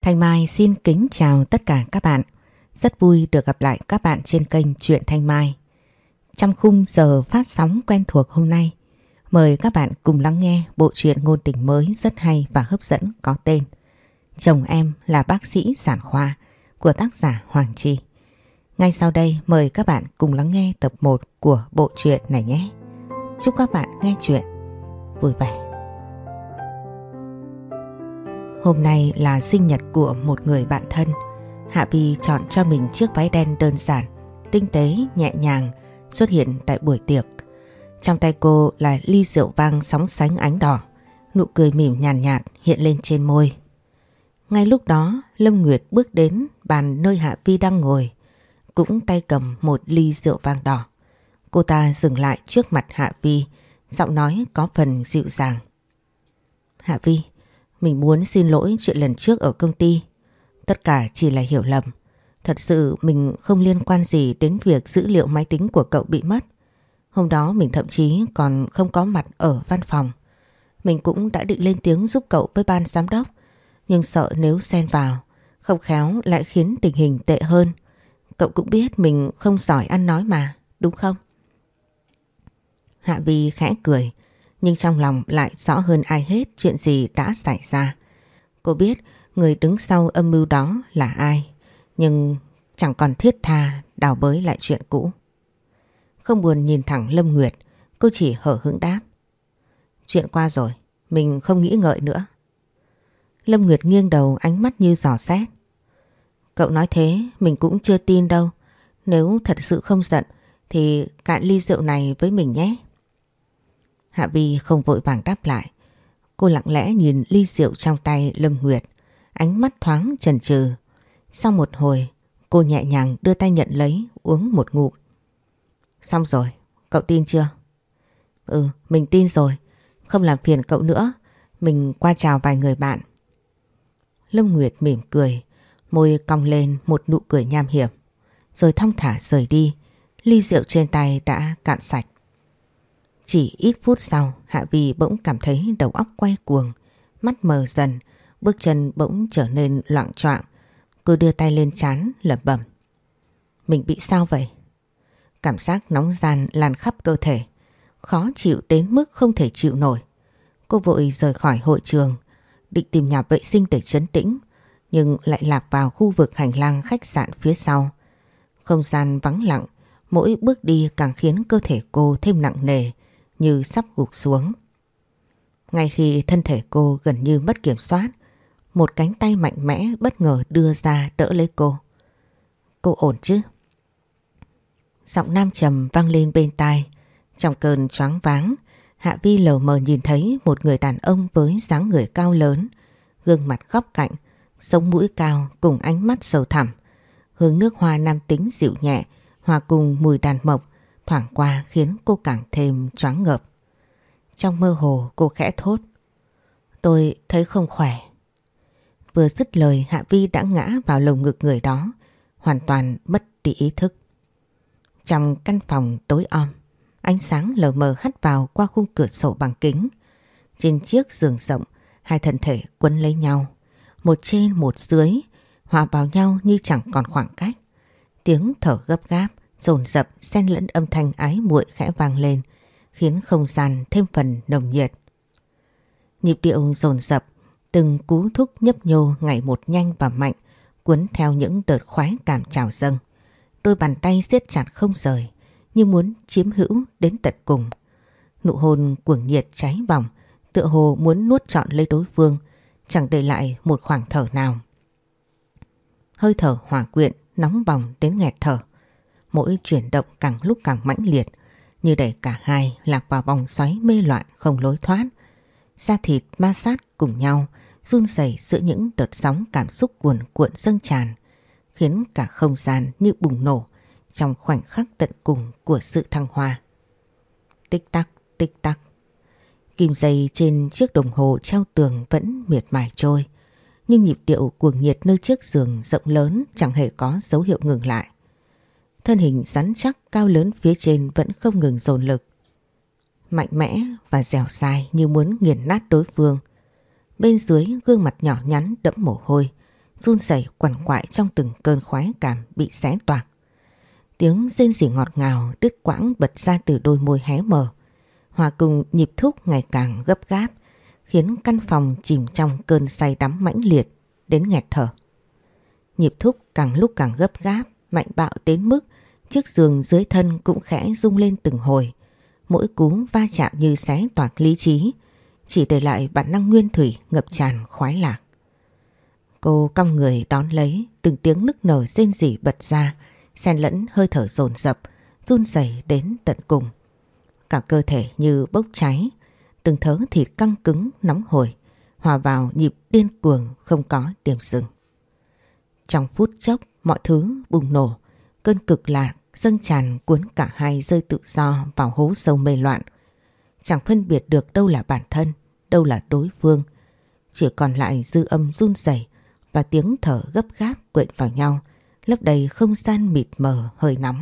Thanh Mai xin kính chào tất cả các bạn. Rất vui được gặp lại các bạn trên kênh Truyện Thanh Mai. Trong khung giờ phát sóng quen thuộc hôm nay, mời các bạn cùng lắng nghe bộ truyện ngôn tình mới rất hay và hấp dẫn có tên Chồng Em Là Bác Sĩ Sản Khoa của tác giả Hoàng Chi. Ngay sau đây mời các bạn cùng lắng nghe tập 1 của bộ truyện này nhé. Chúc các bạn nghe truyện vui vẻ. Hôm nay là sinh nhật của một người bạn thân. Hạ Vi chọn cho mình chiếc váy đen đơn giản, tinh tế, nhẹ nhàng xuất hiện tại buổi tiệc. Trong tay cô là ly rượu vang sóng sánh ánh đỏ, nụ cười mỉm nhàn nhạt hiện lên trên môi. Ngay lúc đó, Lâm Nguyệt bước đến bàn nơi Hạ Vi đang ngồi, cũng tay cầm một ly rượu vang đỏ. Cô ta dừng lại trước mặt Hạ Vi, giọng nói có phần dịu dàng. Hạ Vi, mình muốn xin lỗi chuyện lần trước ở công ty. Tất cả chỉ là hiểu lầm. Thật sự mình không liên quan gì đến việc dữ liệu máy tính của cậu bị mất. Hôm đó mình thậm chí còn không có mặt ở văn phòng. Mình cũng đã định lên tiếng giúp cậu với ban giám đốc. Nhưng sợ nếu xen vào, không khéo lại khiến tình hình tệ hơn. Cậu cũng biết mình không giỏi ăn nói mà, đúng không? Hạ Vi khẽ cười, nhưng trong lòng lại rõ hơn ai hết chuyện gì đã xảy ra. Cô biết người đứng sau âm mưu đó là ai, nhưng chẳng còn thiết tha đào bới lại chuyện cũ. Không buồn nhìn thẳng Lâm Nguyệt, cô chỉ hở hững đáp. Chuyện qua rồi, mình không nghĩ ngợi nữa. Lâm Nguyệt nghiêng đầu, ánh mắt như dò xét. Cậu nói thế mình cũng chưa tin đâu. Nếu thật sự không giận thì cạn ly rượu này với mình nhé. Hạ Vi không vội vàng đáp lại. Cô lặng lẽ nhìn ly rượu trong tay Lâm Nguyệt, ánh mắt thoáng chần chừ. Sau một hồi, cô nhẹ nhàng đưa tay nhận lấy, uống một ngụm. Xong rồi, cậu tin chưa? Ừ, mình tin rồi. Không làm phiền cậu nữa, mình qua chào vài người bạn. Lâm Nguyệt mỉm cười, môi cong lên một nụ cười nham hiểm, rồi thong thả rời đi. Ly rượu trên tay đã cạn sạch. Chỉ ít phút sau, Hạ Vi bỗng cảm thấy đầu óc quay cuồng, mắt mờ dần, bước chân bỗng trở nên loạng choạng. Cô đưa tay lên trán lẩm bẩm. Mình bị sao vậy? Cảm giác nóng ran lan khắp cơ thể, khó chịu đến mức không thể chịu nổi. Cô vội rời khỏi hội trường, định tìm nhà vệ sinh để trấn tĩnh, nhưng lại lạc vào khu vực hành lang khách sạn phía sau. Không gian vắng lặng, mỗi bước đi càng khiến cơ thể cô thêm nặng nề, như sắp gục xuống. Ngay khi thân thể cô gần như mất kiểm soát, một cánh tay mạnh mẽ bất ngờ đưa ra đỡ lấy cô. Cô ổn chứ? Giọng nam trầm vang lên bên tai. Trong cơn choáng váng, Hạ Vi lờ mờ nhìn thấy một người đàn ông với dáng người cao lớn, gương mặt góc cạnh, sống mũi cao cùng ánh mắt sâu thẳm. Hương nước hoa nam tính dịu nhẹ hòa cùng mùi đàn mộc thoảng qua khiến cô càng thêm choáng ngợp. Trong mơ hồ cô khẽ thốt. Tôi thấy không khỏe. Vừa dứt lời, Hạ Vi đã ngã vào lồng ngực người đó, hoàn toàn mất đi ý thức. Trong căn phòng tối om, ánh sáng lờ mờ hắt vào qua khung cửa sổ bằng kính. Trên chiếc giường rộng, hai thân thể quấn lấy nhau, một trên một dưới, hòa vào nhau như chẳng còn khoảng cách. Tiếng thở gấp gáp, dồn dập xen lẫn âm thanh ái muội khẽ vang lên, khiến không gian thêm phần nồng nhiệt. Nhịp điệu dồn dập, từng cú thúc nhấp nhô ngày một nhanh và mạnh, cuốn theo những đợt khoái cảm trào dâng. Đôi bàn tay siết chặt không rời, như muốn chiếm hữu đến tận cùng. Nụ hôn cuồng nhiệt cháy bỏng, tựa hồ muốn nuốt trọn lấy đối phương, chẳng để lại một khoảng thở nào. Hơi thở hòa quyện, nóng bỏng đến nghẹt thở. Mỗi chuyển động càng lúc càng mãnh liệt, như đẩy cả hai lạc vào vòng xoáy mê loạn không lối thoát. Da thịt ma sát cùng nhau, run rẩy giữa những đợt sóng cảm xúc cuồn cuộn dâng tràn, khiến cả không gian như bùng nổ trong khoảnh khắc tận cùng của sự thăng hoa. Tích tắc, tích tắc. Kim dây trên chiếc đồng hồ treo tường vẫn miệt mài trôi, nhưng nhịp điệu cuồng nhiệt nơi chiếc giường rộng lớn chẳng hề có dấu hiệu ngừng lại. Thân hình rắn chắc cao lớn phía trên vẫn không ngừng dồn lực, mạnh mẽ và dẻo dai như muốn nghiền nát đối phương. Bên dưới gương mặt nhỏ nhắn đẫm mồ hôi, run rẩy quằn quại trong từng cơn khoái cảm bị xé toạc. Tiếng rên rỉ ngọt ngào đứt quãng bật ra từ đôi môi hé mở, hòa cùng nhịp thúc ngày càng gấp gáp, khiến căn phòng chìm trong cơn say đắm mãnh liệt đến nghẹt thở. Nhịp thúc càng lúc càng gấp gáp, mạnh bạo đến mức chiếc giường dưới thân cũng khẽ rung lên từng hồi. Mỗi cú va chạm như xé toạc lý trí, chỉ để lại bản năng nguyên thủy ngập tràn khoái lạc. Cô cong người đón lấy, từng tiếng nức nở rên rỉ bật ra, xen lẫn hơi thở dồn dập, run rẩy đến tận cùng. Cả cơ thể như bốc cháy, từng thớ thịt căng cứng nóng hổi, hòa vào nhịp điên cuồng không có điểm dừng. Trong phút chốc mọi thứ bùng nổ, cơn cực lạc dâng tràn cuốn cả hai rơi tự do vào hố sâu mê loạn. Chẳng phân biệt được đâu là bản thân, đâu là đối phương. Chỉ còn lại dư âm run rẩy và tiếng thở gấp gáp quện vào nhau, lấp đầy không gian mịt mờ hơi nóng.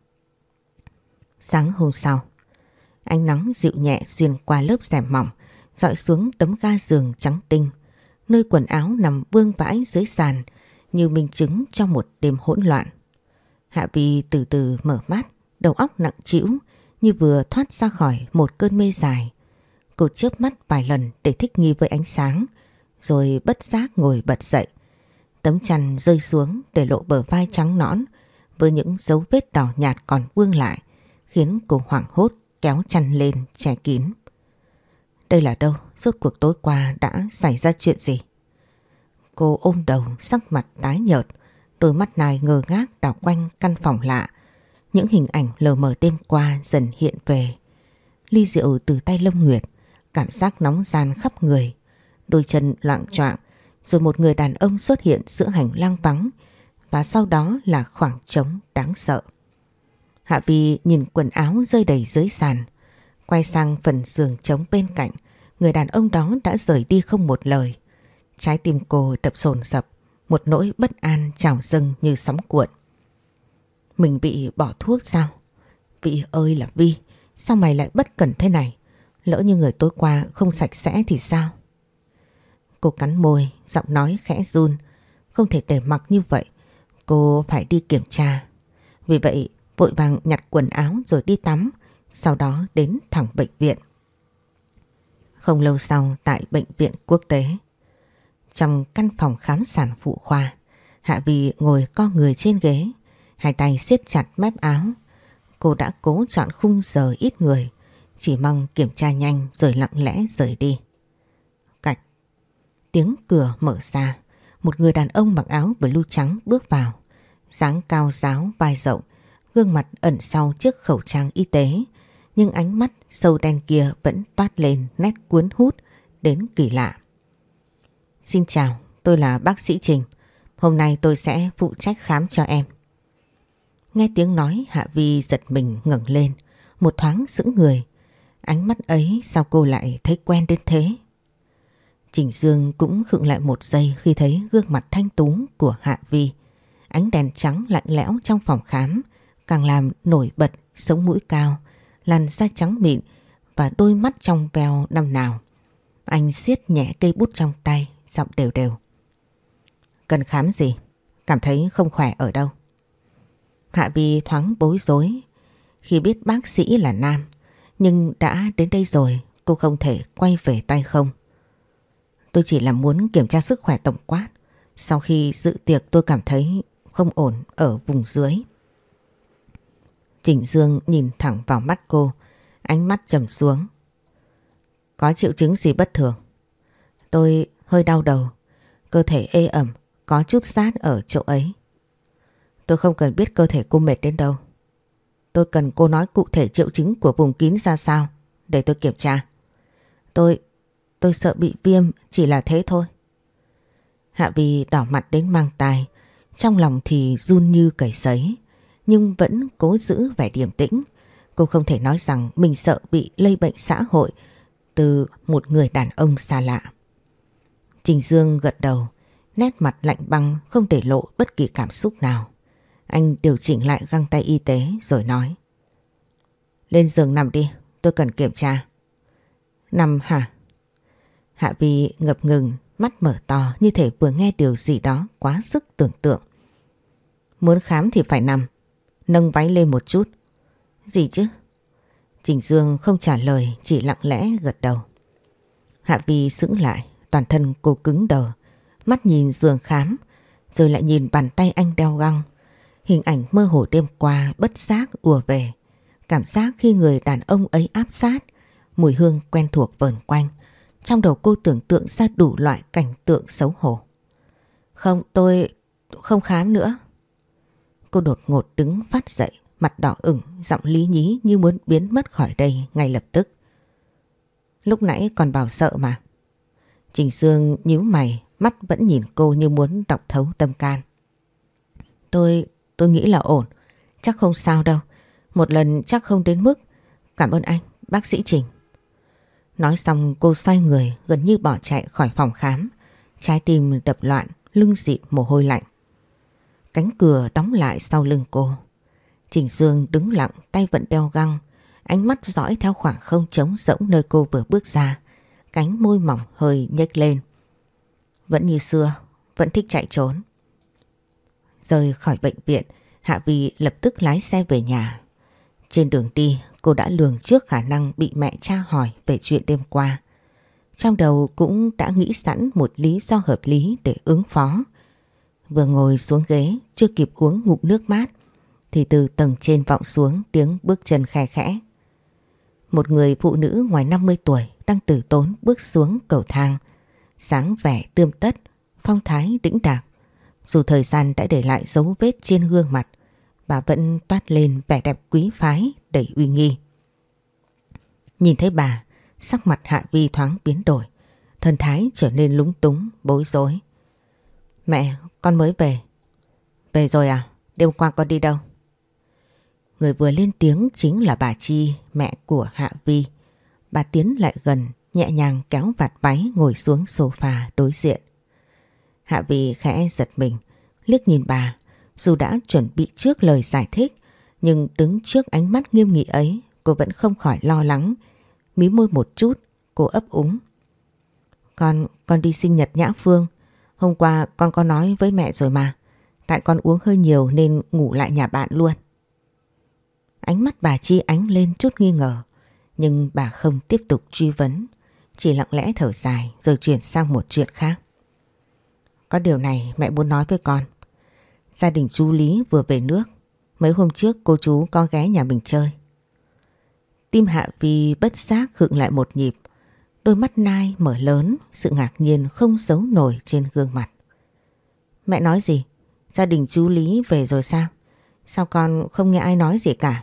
Sáng hôm sau, ánh nắng dịu nhẹ xuyên qua lớp rèm mỏng, dọi xuống tấm ga giường trắng tinh, nơi quần áo nằm vương vãi dưới sàn như minh chứng trong một đêm hỗn loạn. Hạ Vi từ từ mở mắt, đầu óc nặng trĩu như vừa thoát ra khỏi một cơn mê dài. Cô chớp mắt vài lần để thích nghi với ánh sáng, rồi bất giác ngồi bật dậy. Tấm chăn rơi xuống để lộ bờ vai trắng nõn với những dấu vết đỏ nhạt còn vương lại, khiến cô hoảng hốt kéo chăn lên che kín. Đây là đâu? Rốt cuộc tối qua đã xảy ra chuyện gì? Cô ôm đầu, sắc mặt tái nhợt, đôi mắt này ngơ ngác đảo quanh căn phòng lạ. Những hình ảnh lờ mờ đêm qua dần hiện về. Ly rượu từ tay Lâm Nguyệt, cảm giác nóng ran khắp người, đôi chân loạng choạng, rồi một người đàn ông xuất hiện giữa hành lang vắng, và sau đó là khoảng trống đáng sợ. Hạ Vi nhìn quần áo rơi đầy dưới sàn, quay sang phần giường trống bên cạnh. Người đàn ông đó đã rời đi không một lời. Trái tim cô đập dồn dập, một nỗi bất an trào dâng như sóng cuộn. Mình bị bỏ thuốc sao? Vi ơi là Vi, sao mày lại bất cẩn thế này? Lỡ như người tối qua không sạch sẽ thì sao? Cô cắn môi, giọng nói khẽ run. Không thể để mặc như vậy, cô phải đi kiểm tra. Vì vậy vội vàng nhặt quần áo rồi đi tắm, sau đó đến thẳng bệnh viện. Không lâu sau, tại bệnh viện quốc tế, trong căn phòng khám sản phụ khoa, Hạ Vi ngồi co người trên ghế, hai tay siết chặt mép áo. Cô đã cố chọn khung giờ ít người, chỉ mong kiểm tra nhanh rồi lặng lẽ rời đi. Cạch, tiếng cửa mở ra, một người đàn ông mặc áo blue trắng bước vào. Dáng cao ráo vai rộng, gương mặt ẩn sau chiếc khẩu trang y tế, nhưng ánh mắt sâu đen kia vẫn toát lên nét cuốn hút đến kỳ lạ. Xin chào, tôi là bác sĩ Trình. Hôm nay tôi sẽ phụ trách khám cho em. Nghe tiếng nói, Hạ Vi giật mình ngẩng lên, một thoáng sững người. Ánh mắt ấy sao cô lại thấy quen đến thế? Trình Dương cũng khựng lại một giây khi thấy gương mặt thanh tú của Hạ Vi. Ánh đèn trắng lạnh lẽo trong phòng khám càng làm nổi bật sống mũi cao, làn da trắng mịn và đôi mắt trong veo năm nào. Anh siết nhẹ cây bút trong tay, giọng đều đều. Cần khám gì? Cảm thấy không khỏe ở đâu? Hạ Vi thoáng bối rối khi biết bác sĩ là nam, nhưng đã đến đây rồi cô không thể quay về tay không. Tôi chỉ là muốn kiểm tra sức khỏe tổng quát. Sau khi dự tiệc tôi cảm thấy không ổn ở vùng dưới. Trình Dương nhìn thẳng vào mắt cô, ánh mắt trầm xuống. Có triệu chứng gì bất thường? Tôi hơi đau đầu, cơ thể ê ẩm, có chút rát ở chỗ ấy. Tôi không cần biết cơ thể cô mệt đến đâu. Tôi cần cô nói cụ thể triệu chứng của vùng kín ra sao để tôi kiểm tra. Tôi sợ bị viêm, chỉ là thế thôi. Hạ Vi đỏ mặt đến mang tai, trong lòng thì run như cầy sấy, nhưng vẫn cố giữ vẻ điềm tĩnh. Cô không thể nói rằng mình sợ bị lây bệnh xã hội từ một người đàn ông xa lạ. Trình Dương gật đầu, nét mặt lạnh băng không để lộ bất kỳ cảm xúc nào. Anh điều chỉnh lại găng tay y tế rồi nói. Lên giường nằm đi, tôi cần kiểm tra. Nằm hả? Hạ Vi ngập ngừng, mắt mở to như thể vừa nghe điều gì đó quá sức tưởng tượng. Muốn khám thì phải nằm, nâng váy lên một chút. Gì chứ? Trình Dương không trả lời, chỉ lặng lẽ gật đầu. Hạ Vi sững lại, toàn thân cô cứng đờ, mắt nhìn giường khám, rồi lại nhìn bàn tay anh đeo găng. Hình ảnh mơ hồ đêm qua bất giác ùa về. Cảm giác khi người đàn ông ấy áp sát, mùi hương quen thuộc vờn quanh. Trong đầu cô tưởng tượng ra đủ loại cảnh tượng xấu hổ. Không, tôi không khám nữa. Cô đột ngột đứng phát dậy, mặt đỏ ửng, giọng lý nhí như muốn biến mất khỏi đây ngay lập tức. Lúc nãy còn bảo sợ mà. Trình Dương nhíu mày, mắt vẫn nhìn cô như muốn đọc thấu tâm can. Tôi nghĩ là ổn, chắc không sao đâu. Một lần chắc không đến mức. Cảm ơn anh, bác sĩ Trình. Nói xong cô xoay người gần như bỏ chạy khỏi phòng khám. Trái tim đập loạn, lưng dịn mồ hôi lạnh. Cánh cửa đóng lại sau lưng cô. Trình Dương đứng lặng, tay vẫn đeo găng. Ánh mắt dõi theo khoảng không trống rỗng nơi cô vừa bước ra. Cánh môi mỏng hơi nhếch lên. Vẫn như xưa, vẫn thích chạy trốn. Rời khỏi bệnh viện, Hạ Vi lập tức lái xe về nhà. Trên đường đi, cô đã lường trước khả năng bị mẹ tra hỏi về chuyện đêm qua. Trong đầu cũng đã nghĩ sẵn một lý do hợp lý để ứng phó. Vừa ngồi xuống ghế, chưa kịp uống ngụm nước mát, thì từ tầng trên vọng xuống tiếng bước chân khe khẽ. Một người phụ nữ ngoài 50 tuổi đang từ tốn bước xuống cầu thang. Dáng vẻ tươm tất, phong thái đĩnh đạc. Dù thời gian đã để lại dấu vết trên gương mặt, bà vẫn toát lên vẻ đẹp quý phái đầy uy nghi. Nhìn thấy bà, sắc mặt Hạ Vi thoáng biến đổi, thần thái trở nên lúng túng, bối rối. Mẹ, con mới về. Về rồi à? Đêm qua con đi đâu? Người vừa lên tiếng chính là bà Chi, mẹ của Hạ Vi. Bà tiến lại gần, nhẹ nhàng kéo vạt váy ngồi xuống sofa đối diện. Hạ Vi khẽ giật mình, liếc nhìn bà. Dù đã chuẩn bị trước lời giải thích, nhưng đứng trước ánh mắt nghiêm nghị ấy, cô vẫn không khỏi lo lắng. Mí môi một chút, cô ấp úng. Con đi sinh nhật Nhã Phương. Hôm qua con có nói với mẹ rồi mà. Tại con uống hơi nhiều nên ngủ lại nhà bạn luôn. Ánh mắt bà Chi ánh lên chút nghi ngờ, nhưng bà không tiếp tục truy vấn, chỉ lặng lẽ thở dài rồi chuyển sang một chuyện khác. Có điều này mẹ muốn nói với con. Gia đình chú Lý vừa về nước. Mấy hôm trước cô chú có ghé nhà mình chơi. Tim Hạ Vi bất giác khựng lại một nhịp. Đôi mắt nai mở lớn, sự ngạc nhiên không giấu nổi trên gương mặt. Mẹ nói gì? Gia đình chú Lý về rồi sao? Sao con không nghe ai nói gì cả?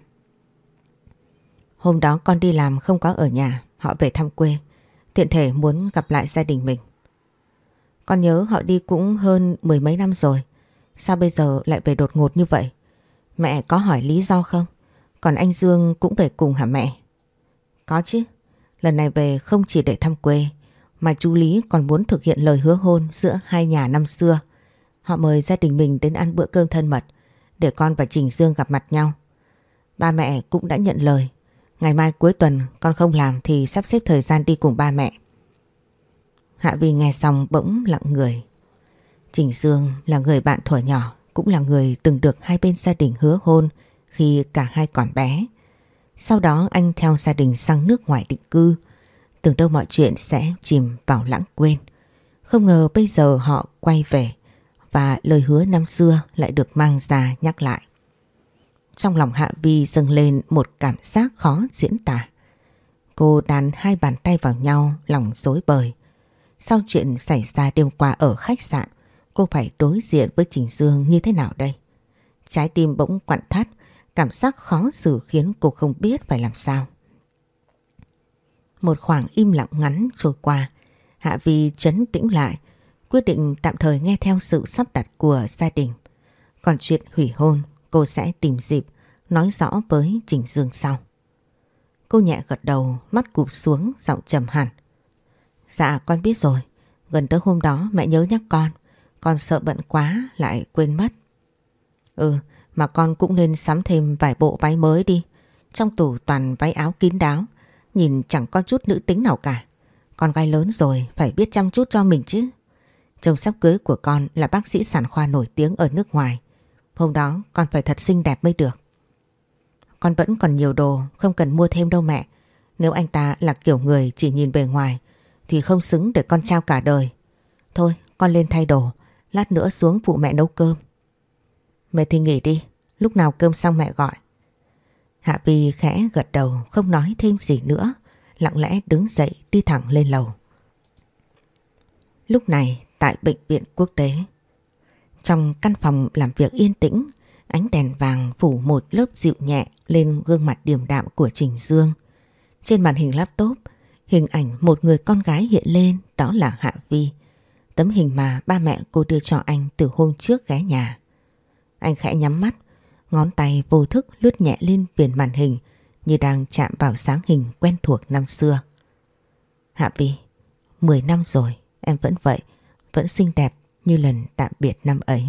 Hôm đó con đi làm không có ở nhà, họ về thăm quê. Tiện thể muốn gặp lại gia đình mình. Con nhớ họ đi cũng hơn 10 mấy năm rồi. Sao bây giờ lại về đột ngột như vậy? Mẹ có hỏi lý do không? Còn anh Dương cũng về cùng hả mẹ? Có chứ. Lần này về không chỉ để thăm quê, mà chú Lý còn muốn thực hiện lời hứa hôn giữa hai nhà năm xưa. Họ mời gia đình mình đến ăn bữa cơm thân mật để con và Trình Dương gặp mặt nhau. Ba mẹ cũng đã nhận lời. Ngày mai cuối tuần con không làm thì sắp xếp thời gian đi cùng ba mẹ. Hạ Vi nghe xong bỗng lặng người. Trình Dương là người bạn thuở nhỏ, cũng là người từng được hai bên gia đình hứa hôn khi cả hai còn bé. Sau đó anh theo gia đình sang nước ngoài định cư. Tưởng đâu mọi chuyện sẽ chìm vào lãng quên. Không ngờ bây giờ họ quay về và lời hứa năm xưa lại được mang ra nhắc lại. Trong lòng Hạ Vi dâng lên một cảm giác khó diễn tả. Cô đan hai bàn tay vào nhau, lòng rối bời. Sau chuyện xảy ra đêm qua ở khách sạn, cô phải đối diện với Trình Dương như thế nào đây? Trái tim bỗng quặn thắt, cảm giác khó xử khiến cô không biết phải làm sao. Một khoảng im lặng ngắn trôi qua, Hạ Vi trấn tĩnh lại, quyết định tạm thời nghe theo sự sắp đặt của gia đình. Còn chuyện hủy hôn, cô sẽ tìm dịp nói rõ với Trình Dương sau. Cô nhẹ gật đầu, mắt cụp xuống, giọng trầm hẳn. Dạ con biết rồi, gần tới hôm đó mẹ nhớ nhắc con sợ bận quá lại quên mất. Mà con cũng nên sắm thêm vài bộ váy mới đi. Trong tủ toàn váy áo kín đáo, nhìn chẳng có chút nữ tính nào cả. Con gái lớn rồi phải biết chăm chút cho mình chứ. Chồng sắp cưới của con là bác sĩ sản khoa nổi tiếng ở nước ngoài. Hôm đó con phải thật xinh đẹp mới được. Con vẫn còn nhiều đồ, không cần mua thêm đâu mẹ. Nếu anh ta là kiểu người chỉ nhìn bề ngoài thì không xứng để con trao cả đời. Thôi con lên thay đồ, lát nữa xuống phụ mẹ nấu cơm. Mẹ thì nghỉ đi, lúc nào cơm xong mẹ gọi. Hạ Vi khẽ gật đầu không nói thêm gì nữa, lặng lẽ đứng dậy đi thẳng lên lầu. Lúc này tại bệnh viện quốc tế, trong căn phòng làm việc yên tĩnh, ánh đèn vàng phủ một lớp dịu nhẹ lên gương mặt điềm đạm của Trình Dương. Trên màn hình laptop, hình ảnh một người con gái hiện lên, đó là Hạ Vi. Tấm hình mà ba mẹ cô đưa cho anh từ hôm trước ghé nhà. Anh khẽ nhắm mắt, ngón tay vô thức lướt nhẹ lên viền màn hình như đang chạm vào sáng hình quen thuộc năm xưa. Hạ Vi, 10 năm rồi, em vẫn vậy, vẫn xinh đẹp như lần tạm biệt năm ấy.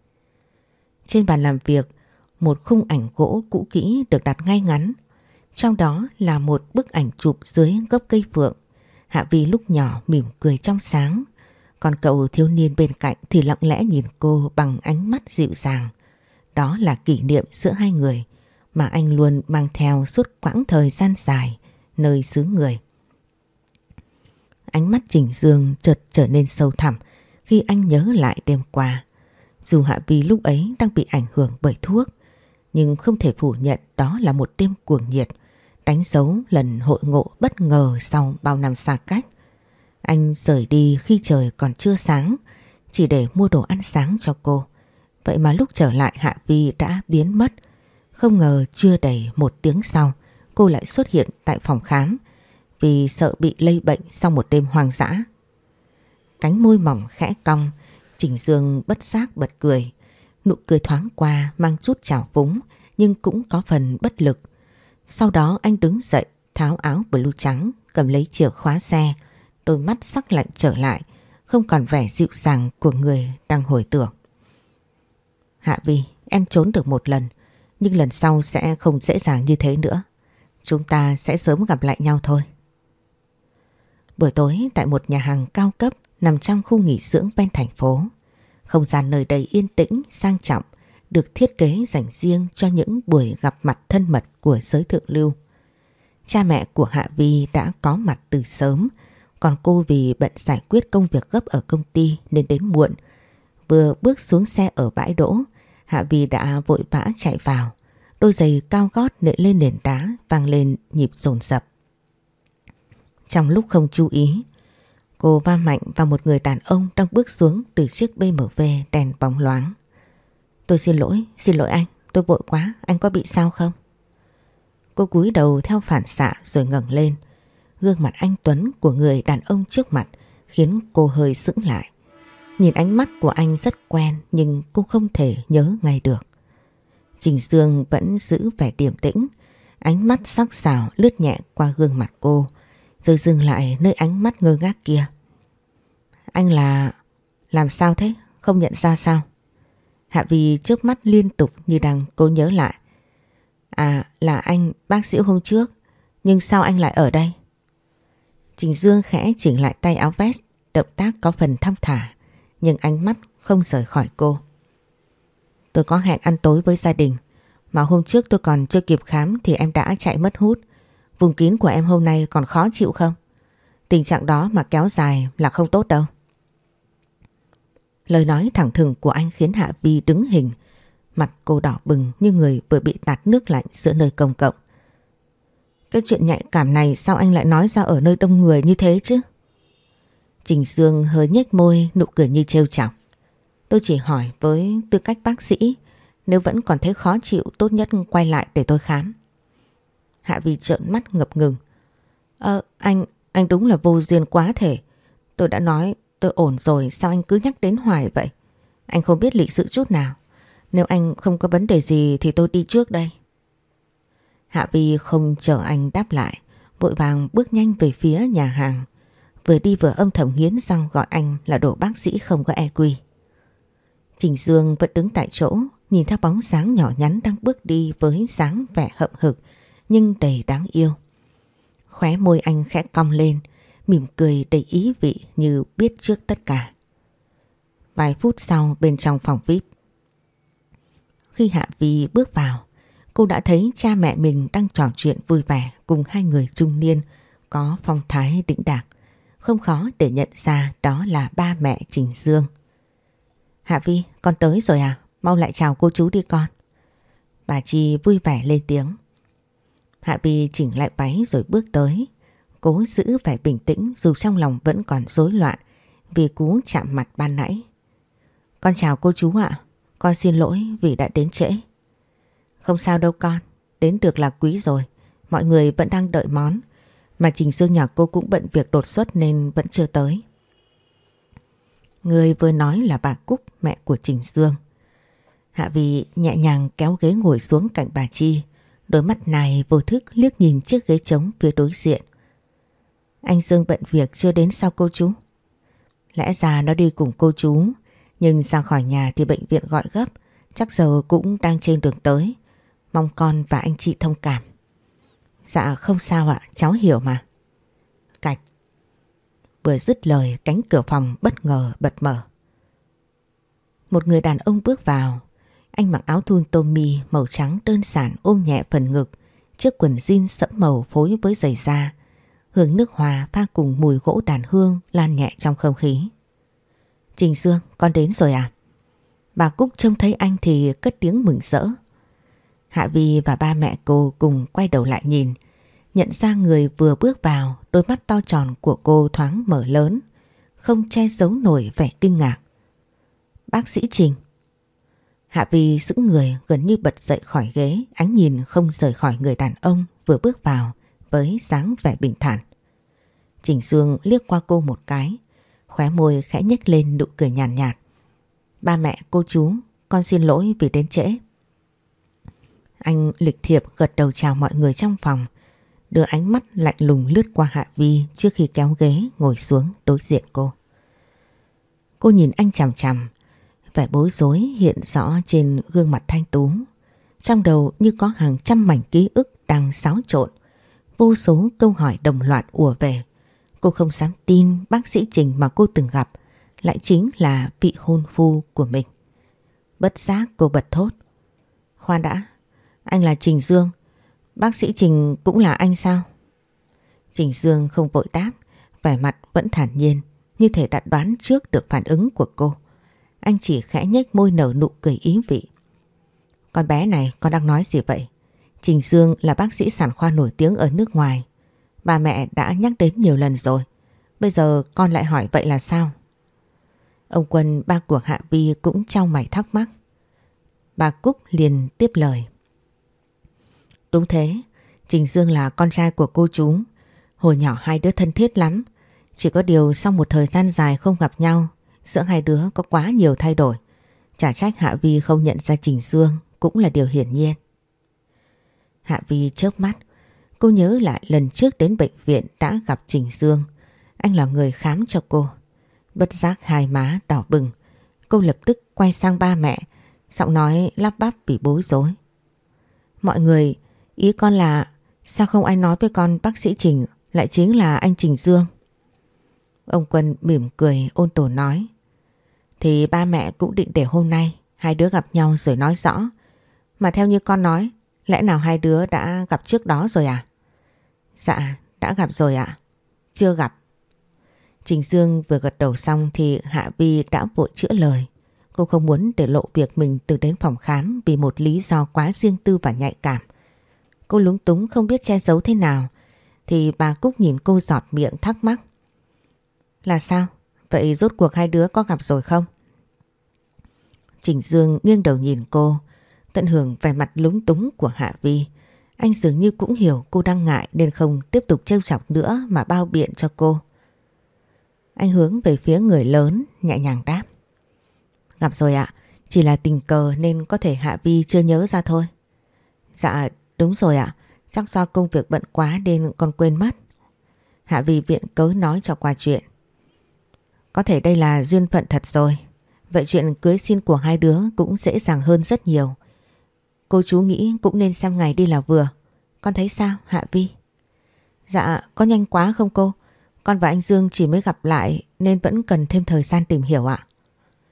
Trên bàn làm việc, một khung ảnh gỗ cũ kỹ được đặt ngay ngắn. Trong đó là một bức ảnh chụp dưới gốc cây phượng. Hạ Vi lúc nhỏ mỉm cười trong sáng, còn cậu thiếu niên bên cạnh thì lặng lẽ nhìn cô bằng ánh mắt dịu dàng. Đó là kỷ niệm giữa hai người mà anh luôn mang theo suốt quãng thời gian dài nơi xứ người. Ánh mắt Trình Dương chợt trở nên sâu thẳm khi anh nhớ lại đêm qua. Dù Hạ Vi lúc ấy đang bị ảnh hưởng bởi thuốc, nhưng không thể phủ nhận đó là một đêm cuồng nhiệt, đánh dấu lần hội ngộ bất ngờ sau bao năm xa cách. Anh rời đi khi trời còn chưa sáng, chỉ để mua đồ ăn sáng cho cô. Vậy mà lúc trở lại Hạ Vi đã biến mất. Không ngờ chưa đầy 1 tiếng sau, cô lại xuất hiện tại phòng khám vì sợ bị lây bệnh sau một đêm hoang dã. Cánh môi mỏng khẽ cong, Trình Dương bất giác bật cười. Nụ cười thoáng qua mang chút trào phúng nhưng cũng có phần bất lực. Sau đó anh đứng dậy, tháo áo blue trắng, cầm lấy chìa khóa xe, đôi mắt sắc lạnh trở lại, không còn vẻ dịu dàng của người đang hồi tưởng. Hạ Vi, em trốn được một lần, nhưng lần sau sẽ không dễ dàng như thế nữa. Chúng ta sẽ sớm gặp lại nhau thôi. Buổi tối tại một nhà hàng cao cấp nằm trong khu nghỉ dưỡng ven thành phố. Không gian nơi đây yên tĩnh, sang trọng, được thiết kế dành riêng cho những buổi gặp mặt thân mật của giới thượng lưu. Cha mẹ của Hạ Vi đã có mặt từ sớm, còn cô vì bận giải quyết công việc gấp ở công ty nên đến muộn. Vừa bước xuống xe ở bãi đỗ, Hạ Vi đã vội vã chạy vào, đôi giày cao gót nện lên nền đá vang lên nhịp dồn dập. Trong lúc không chú ý, cô va mạnh vào một người đàn ông đang bước xuống từ chiếc BMW đèn bóng loáng. Tôi xin lỗi anh, tôi vội quá, anh có bị sao không? Cô cúi đầu theo phản xạ rồi ngẩng lên. Gương mặt anh tuấn của người đàn ông trước mặt khiến cô hơi sững lại. Nhìn ánh mắt của anh rất quen nhưng cô không thể nhớ ngay được. Trình Dương vẫn giữ vẻ điềm tĩnh, ánh mắt sắc sảo lướt nhẹ qua gương mặt cô, rồi dừng lại nơi ánh mắt ngơ ngác kia. Anh là... làm sao thế? Không nhận ra sao? Hạ Vi chớp mắt liên tục như đang cố nhớ lại. À, là anh bác sĩ hôm trước, nhưng sao anh lại ở đây? Trình Dương khẽ chỉnh lại tay áo vest, động tác có phần thong thả, nhưng ánh mắt không rời khỏi cô. Tôi có hẹn ăn tối với gia đình, mà hôm trước tôi còn chưa kịp khám thì em đã chạy mất hút. Vùng kín của em hôm nay còn khó chịu không? Tình trạng đó mà kéo dài là không tốt đâu. Lời nói thẳng thừng của anh khiến Hạ Vi đứng hình, mặt cô đỏ bừng như người vừa bị tạt nước lạnh giữa nơi công cộng. Cái chuyện nhạy cảm này sao anh lại nói ra ở nơi đông người như thế chứ? Trình Dương hơi nhếch môi, nụ cười như trêu chọc. Tôi chỉ hỏi với tư cách bác sĩ, nếu vẫn còn thấy khó chịu tốt nhất quay lại để tôi khám. Hạ Vi trợn mắt ngập ngừng. Anh đúng là vô duyên quá thể. Tôi đã nói tôi ổn rồi, sao anh cứ nhắc đến hoài vậy? Anh không biết lịch sự chút nào. Nếu anh không có vấn đề gì thì tôi đi trước đây. Hạ Vi không chờ anh đáp lại, vội vàng bước nhanh về phía nhà hàng. Vừa đi vừa âm thầm nghiến răng gọi anh là đồ bác sĩ không có EQ. Trình Dương vẫn đứng tại chỗ, nhìn theo bóng dáng nhỏ nhắn đang bước đi với dáng vẻ hậm hực nhưng đầy đáng yêu. Khóe môi anh khẽ cong lên, mỉm cười đầy ý vị như biết trước tất cả. Vài phút sau bên trong phòng VIP. Khi Hạ Vi bước vào, cô đã thấy cha mẹ mình đang trò chuyện vui vẻ cùng hai người trung niên có phong thái đĩnh đạc. Không khó để nhận ra đó là ba mẹ Trình Dương. Hạ Vi, con tới rồi à? Mau lại chào cô chú đi con. Bà Chi vui vẻ lên tiếng. Hạ Vi chỉnh lại váy rồi bước tới. Cố giữ vẻ bình tĩnh dù trong lòng vẫn còn rối loạn vì cú chạm mặt ban nãy. Con chào cô chú ạ. Con xin lỗi vì đã đến trễ. Không sao đâu con. Đến được là quý rồi. Mọi người vẫn đang đợi món. Mà Trình Dương nhà cô cũng bận việc đột xuất nên vẫn chưa tới. Người vừa nói là bà Cúc, mẹ của Trình Dương. Hạ Vi nhẹ nhàng kéo ghế ngồi xuống cạnh bà Chi. Đôi mắt này vô thức liếc nhìn chiếc ghế trống phía đối diện. Anh Dương bận việc chưa đến sao cô chú? Lẽ ra nó đi cùng cô chú, nhưng ra khỏi nhà thì bệnh viện gọi gấp, chắc giờ cũng đang trên đường tới. Mong con và anh chị thông cảm. Dạ không sao ạ, cháu hiểu mà. Cạch. Vừa dứt lời cánh cửa phòng bất ngờ bật mở. Một người đàn ông bước vào. Anh mặc áo thun Tommy màu trắng đơn giản ôm nhẹ phần ngực, chiếc quần jean sẫm màu phối với giày da. Hương nước hoa pha cùng mùi gỗ đàn hương lan nhẹ trong không khí. Trình Dương, con đến rồi à? Bà Cúc trông thấy anh thì cất tiếng mừng rỡ. Hạ Vi và ba mẹ cô cùng quay đầu lại nhìn. Nhận ra người vừa bước vào, đôi mắt to tròn của cô thoáng mở lớn, không che giấu nổi vẻ kinh ngạc. Bác sĩ Trình. Hạ Vi sững người gần như bật dậy khỏi ghế, ánh nhìn không rời khỏi người đàn ông vừa bước vào với dáng vẻ bình thản. Trình Dương liếc qua cô một cái, khóe môi khẽ nhếch lên nụ cười nhàn nhạt. Ba mẹ, cô chú, con xin lỗi vì đến trễ. Anh lịch thiệp gật đầu chào mọi người trong phòng, đưa ánh mắt lạnh lùng lướt qua Hạ Vi trước khi kéo ghế ngồi xuống đối diện cô. Cô nhìn anh chằm chằm, vẻ bối rối hiện rõ trên gương mặt thanh tú. Trong đầu như có hàng trăm mảnh ký ức đang xáo trộn, vô số câu hỏi đồng loạt ùa về. Cô không dám tin bác sĩ Trình mà cô từng gặp lại chính là vị hôn phu của mình. Bất giác cô bật thốt. Khoan đã, anh là Trình Dương, bác sĩ Trình cũng là anh sao? Trình Dương không vội đáp, vẻ mặt vẫn thản nhiên, như thể đã đoán trước được phản ứng của cô. Anh chỉ khẽ nhếch môi nở nụ cười ý vị. Con bé này, con đang nói gì vậy? Trình Dương là bác sĩ sản khoa nổi tiếng ở nước ngoài. Bà mẹ đã nhắc đến nhiều lần rồi. Bây giờ con lại hỏi vậy là sao? Ông Quân, ba của Hạ Vi cũng chau mày thắc mắc. Bà Cúc liền tiếp lời. Đúng thế, Trình Dương là con trai của cô chú. Hồi nhỏ hai đứa thân thiết lắm. Chỉ có điều sau một thời gian dài không gặp nhau, giữa hai đứa có quá nhiều thay đổi. Chả trách Hạ Vi không nhận ra Trình Dương cũng là điều hiển nhiên. Hạ Vi chớp mắt. Cô nhớ lại lần trước đến bệnh viện đã gặp Trình Dương. Anh là người khám cho cô. Bất giác hai má đỏ bừng. Cô lập tức quay sang ba mẹ, giọng nói lắp bắp vì bối rối. Mọi người, ý con là sao không ai nói với con bác sĩ Trình lại chính là anh Trình Dương? Ông Quân mỉm cười ôn tồn nói. Thì ba mẹ cũng định để hôm nay hai đứa gặp nhau rồi nói rõ. Mà theo như con nói, lẽ nào hai đứa đã gặp trước đó rồi à? Dạ, đã gặp rồi ạ. Chưa gặp. Trình Dương vừa gật đầu xong thì Hạ Vi đã vội chữa lời. Cô không muốn để lộ việc mình từng đến phòng khám vì một lý do quá riêng tư và nhạy cảm. Cô lúng túng không biết che giấu thế nào thì bà Cúc nhìn cô giọt miệng thắc mắc. Là sao? Vậy rốt cuộc hai đứa có gặp rồi không? Trình Dương nghiêng đầu nhìn cô, tận hưởng vẻ mặt lúng túng của Hạ Vi. Anh dường như cũng hiểu cô đang ngại nên không tiếp tục trêu chọc nữa mà bao biện cho cô. Anh hướng về phía người lớn nhẹ nhàng đáp. Gặp rồi ạ, chỉ là tình cờ nên có thể Hạ Vi chưa nhớ ra thôi. Dạ đúng rồi ạ, chắc do công việc bận quá nên con quên mất. Hạ Vi viện cớ nói cho qua chuyện. Có thể đây là duyên phận thật rồi. Vậy chuyện cưới xin của hai đứa cũng dễ dàng hơn rất nhiều. Cô chú nghĩ cũng nên xem ngày đi là vừa. Con thấy sao Hạ Vi? Dạ có nhanh quá không cô? Con và anh Dương chỉ mới gặp lại nên vẫn cần thêm thời gian tìm hiểu ạ.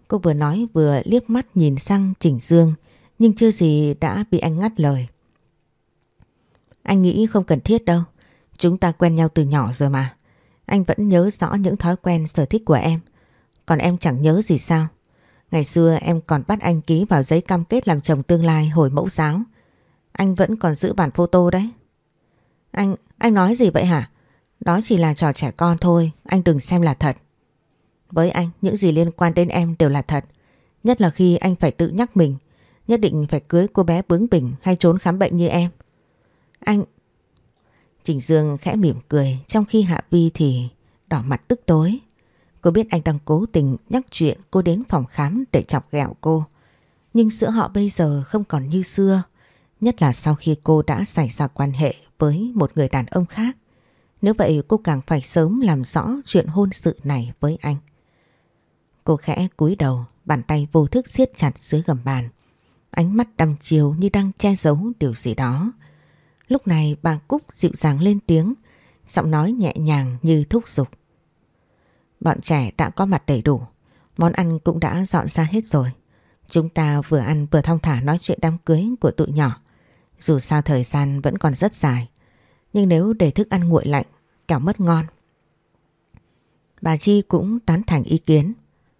Cô vừa nói vừa liếc mắt nhìn sang Chỉnh Dương, nhưng chưa gì đã bị anh ngắt lời. Anh nghĩ không cần thiết đâu. Chúng ta quen nhau từ nhỏ rồi mà. Anh vẫn nhớ rõ những thói quen sở thích của em. Còn em chẳng nhớ gì sao? Ngày xưa em còn bắt anh ký vào giấy cam kết làm chồng tương lai hồi mẫu giáo. Anh vẫn còn giữ bản photo đấy. Anh nói gì vậy hả? Đó chỉ là trò trẻ con thôi, anh đừng xem là thật. Với anh, những gì liên quan đến em đều là thật. Nhất là khi anh phải tự nhắc mình nhất định phải cưới cô bé bướng bỉnh hay trốn khám bệnh như em. Anh... Chỉnh Dương khẽ mỉm cười, trong khi Hạ Vi thì đỏ mặt tức tối. Cô biết anh đang cố tình nhắc chuyện cô đến phòng khám để chọc ghẹo cô. Nhưng giữa họ bây giờ không còn như xưa, nhất là sau khi cô đã xảy ra quan hệ với một người đàn ông khác. Nếu vậy cô càng phải sớm làm rõ chuyện hôn sự này với anh. Cô khẽ cúi đầu, bàn tay vô thức siết chặt dưới gầm bàn. Ánh mắt đăm chiêu như đang che giấu điều gì đó. Lúc này bà Cúc dịu dàng lên tiếng, giọng nói nhẹ nhàng như thúc giục. Bọn trẻ đã có mặt đầy đủ, món ăn cũng đã dọn ra hết rồi. Chúng ta vừa ăn vừa thong thả nói chuyện đám cưới của tụi nhỏ. Dù sao thời gian vẫn còn rất dài, nhưng nếu để thức ăn nguội lạnh, kẻo mất ngon. Bà Chi cũng tán thành ý kiến.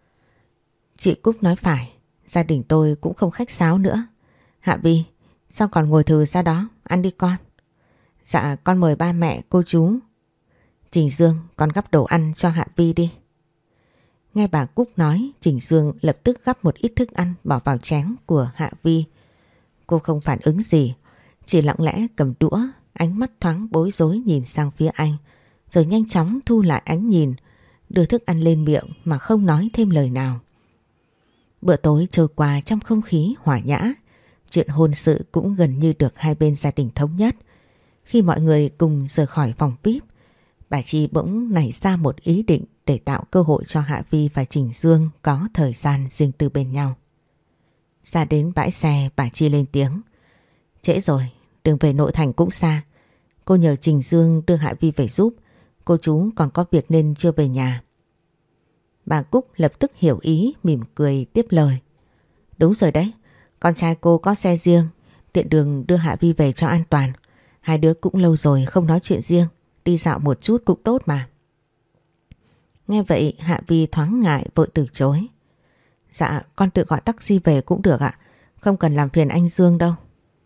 Chị Cúc nói phải, gia đình tôi cũng không khách sáo nữa. Hạ Vi, sao còn ngồi thừ ra đó, ăn đi con. Dạ con mời ba mẹ, cô chú. Trình Dương, con gắp đồ ăn cho Hạ Vi đi. Nghe bà Cúc nói, Trình Dương lập tức gắp một ít thức ăn bỏ vào chén của Hạ Vi. Cô không phản ứng gì, chỉ lặng lẽ cầm đũa, ánh mắt thoáng bối rối nhìn sang phía anh, rồi nhanh chóng thu lại ánh nhìn, đưa thức ăn lên miệng mà không nói thêm lời nào. Bữa tối trôi qua trong không khí hòa nhã, chuyện hôn sự cũng gần như được hai bên gia đình thống nhất. Khi mọi người cùng rời khỏi phòng VIP, bà Chi bỗng nảy ra một ý định để tạo cơ hội cho Hạ Vi và Trình Dương có thời gian riêng tư bên nhau. Ra đến bãi xe, bà Chi lên tiếng. Trễ rồi, đường về nội thành cũng xa. Cô nhờ Trình Dương đưa Hạ Vi về giúp. Cô chú còn có việc nên chưa về nhà. Bà Cúc lập tức hiểu ý, mỉm cười tiếp lời. Đúng rồi đấy, con trai cô có xe riêng, tiện đường đưa Hạ Vi về cho an toàn. Hai đứa cũng lâu rồi không nói chuyện riêng, đi dạo một chút cũng tốt mà. Nghe vậy Hạ Vi thoáng ngại vội từ chối. Dạ con tự gọi taxi về cũng được ạ, không cần làm phiền anh Dương đâu.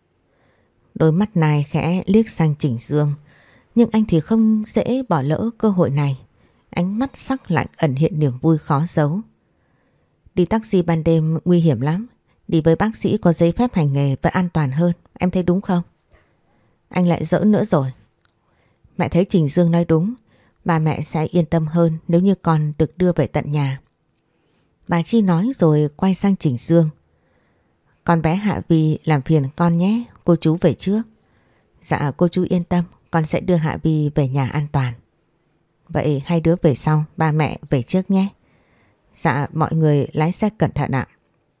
Đôi mắt này khẽ liếc sang Trình Dương, nhưng anh thì không dễ bỏ lỡ cơ hội này. Ánh mắt sắc lạnh ẩn hiện niềm vui khó giấu. Đi taxi ban đêm nguy hiểm lắm, đi với bác sĩ có giấy phép hành nghề vẫn an toàn hơn, em thấy đúng không? Anh lại giỡn nữa rồi. Mẹ thấy Trình Dương nói đúng, ba mẹ sẽ yên tâm hơn nếu như con được đưa về tận nhà. Bà Chi nói rồi quay sang Trình Dương. Con bé Hạ Vi làm phiền con nhé, cô chú về trước. Dạ cô chú yên tâm, con sẽ đưa Hạ Vi về nhà an toàn. Vậy hai đứa về sau, ba mẹ về trước nhé. Dạ mọi người lái xe cẩn thận ạ.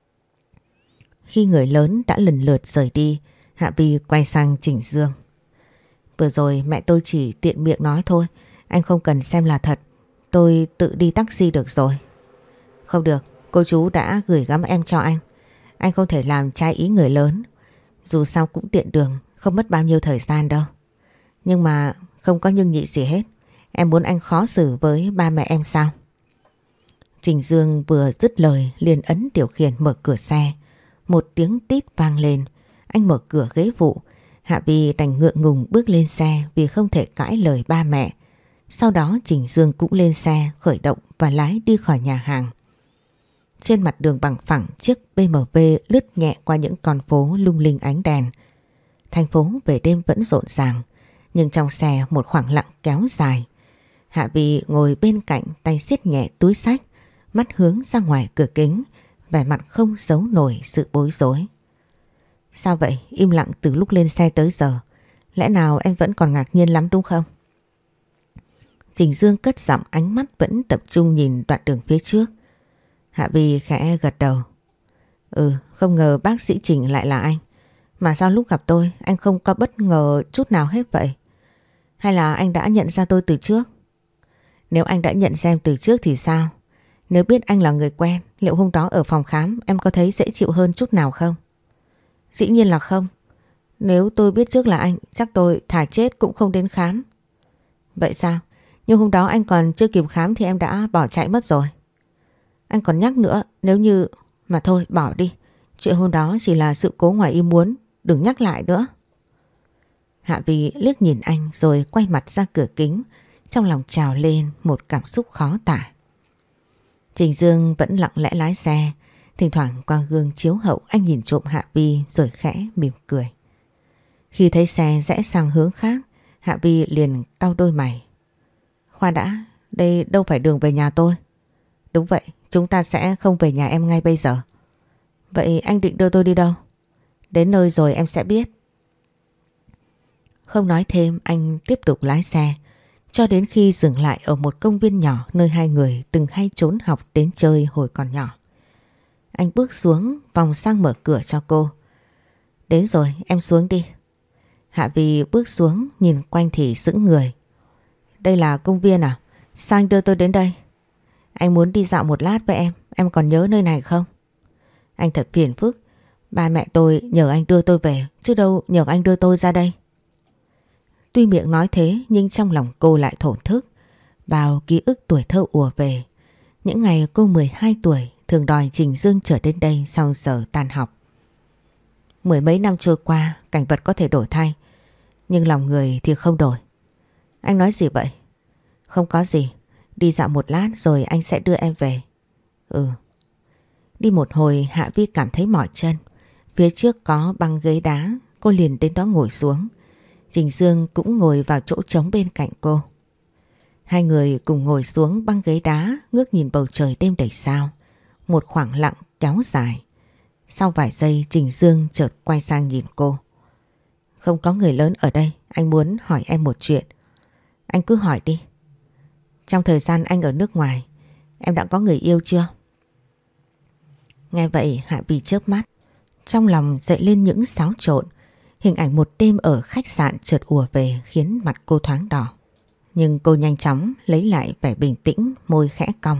Khi người lớn đã lần lượt rời đi, Hạ Vi quay sang Trình Dương. Vừa rồi mẹ tôi chỉ tiện miệng nói thôi, anh không cần xem là thật, tôi tự đi taxi được rồi. Không được, cô chú đã gửi gắm em cho anh không thể làm trái ý người lớn. Dù sao cũng tiện đường, không mất bao nhiêu thời gian đâu. Nhưng mà không có nhưng nhị gì hết, em muốn anh khó xử với ba mẹ em sao? Trình Dương vừa dứt lời liền ấn điều khiển mở cửa xe. Một tiếng tít vang lên, anh mở cửa ghế phụ. Hạ Vi đành ngượng ngùng bước lên xe vì không thể cãi lời ba mẹ. Sau đó Trình Dương cũng lên xe khởi động và lái đi khỏi nhà hàng. Trên mặt đường bằng phẳng, chiếc BMW lướt nhẹ qua những con phố lung linh ánh đèn. Thành phố về đêm vẫn rộn ràng, nhưng trong xe một khoảng lặng kéo dài. Hạ Vi ngồi bên cạnh, tay siết nhẹ túi xách, mắt hướng ra ngoài cửa kính, vẻ mặt không giấu nổi sự bối rối. Sao vậy? Im lặng từ lúc lên xe tới giờ. Lẽ nào em vẫn còn ngạc nhiên lắm đúng không? Trình Dương cất giọng, ánh mắt vẫn tập trung nhìn đoạn đường phía trước. Hạ Vi khẽ gật đầu. Không ngờ bác sĩ Trình lại là anh. Mà sao lúc gặp tôi anh không có bất ngờ chút nào hết vậy? Hay là anh đã nhận ra tôi từ trước? Nếu anh đã nhận ra em từ trước thì sao? Nếu biết anh là người quen, liệu hôm đó ở phòng khám em có thấy dễ chịu hơn chút nào không? Dĩ nhiên là không. Nếu tôi biết trước là anh, chắc tôi thà chết cũng không đến khám. Vậy sao? Nhưng hôm đó anh còn chưa kịp khám thì em đã bỏ chạy mất rồi. Anh còn nhắc nữa, nếu như... Mà thôi, bỏ đi. Chuyện hôm đó chỉ là sự cố ngoài ý muốn, đừng nhắc lại nữa. Hạ Vi liếc nhìn anh rồi quay mặt ra cửa kính, trong lòng trào lên một cảm xúc khó tả. Trình Dương vẫn lặng lẽ lái xe, thỉnh thoảng qua gương chiếu hậu anh nhìn trộm Hạ Vi rồi khẽ mỉm cười. Khi thấy xe rẽ sang hướng khác, Hạ Vi liền cau đôi mày. Khoan đã, đây đâu phải đường về nhà tôi. Đúng vậy, chúng ta sẽ không về nhà em ngay bây giờ. Vậy anh định đưa tôi đi đâu? Đến nơi rồi em sẽ biết. Không nói thêm, anh tiếp tục lái xe cho đến khi dừng lại ở một công viên nhỏ nơi hai người từng hay trốn học đến chơi hồi còn nhỏ. Anh bước xuống, vòng sang mở cửa cho cô. Đến rồi, em xuống đi. Hạ Vi bước xuống nhìn quanh thì sững người. Đây là công viên à? Sao anh đưa tôi đến đây? Anh muốn đi dạo một lát với em còn nhớ nơi này không? Anh thật phiền phức, ba mẹ tôi nhờ anh đưa tôi về, chứ đâu nhờ anh đưa tôi ra đây. Tuy miệng nói thế nhưng trong lòng cô lại thổn thức. Bao ký ức tuổi thơ ùa về. Những ngày cô 12 tuổi thường đòi Trình Dương trở đến đây sau giờ tan học. Mười mấy năm trôi qua, cảnh vật có thể đổi thay, nhưng lòng người thì không đổi. Anh nói gì vậy? Không có gì, đi dạo một lát rồi anh sẽ đưa em về. Ừ. Đi một hồi Hạ Vi cảm thấy mỏi chân. Phía trước có băng ghế đá, cô liền đến đó ngồi xuống. Trình Dương cũng ngồi vào chỗ trống bên cạnh cô. Hai người cùng ngồi xuống băng ghế đá, ngước nhìn bầu trời đêm đầy sao. Một khoảng lặng kéo dài. Sau vài giây Trình Dương chợt quay sang nhìn cô. Không có người lớn ở đây, anh muốn hỏi em một chuyện. Anh cứ hỏi đi. Trong thời gian anh ở nước ngoài, em đã có người yêu chưa? Nghe vậy Hạ Vi chớp mắt. Trong lòng dậy lên những xáo trộn. Hình ảnh một đêm ở khách sạn chợt ùa về khiến mặt cô thoáng đỏ. Nhưng cô nhanh chóng lấy lại vẻ bình tĩnh, môi khẽ cong.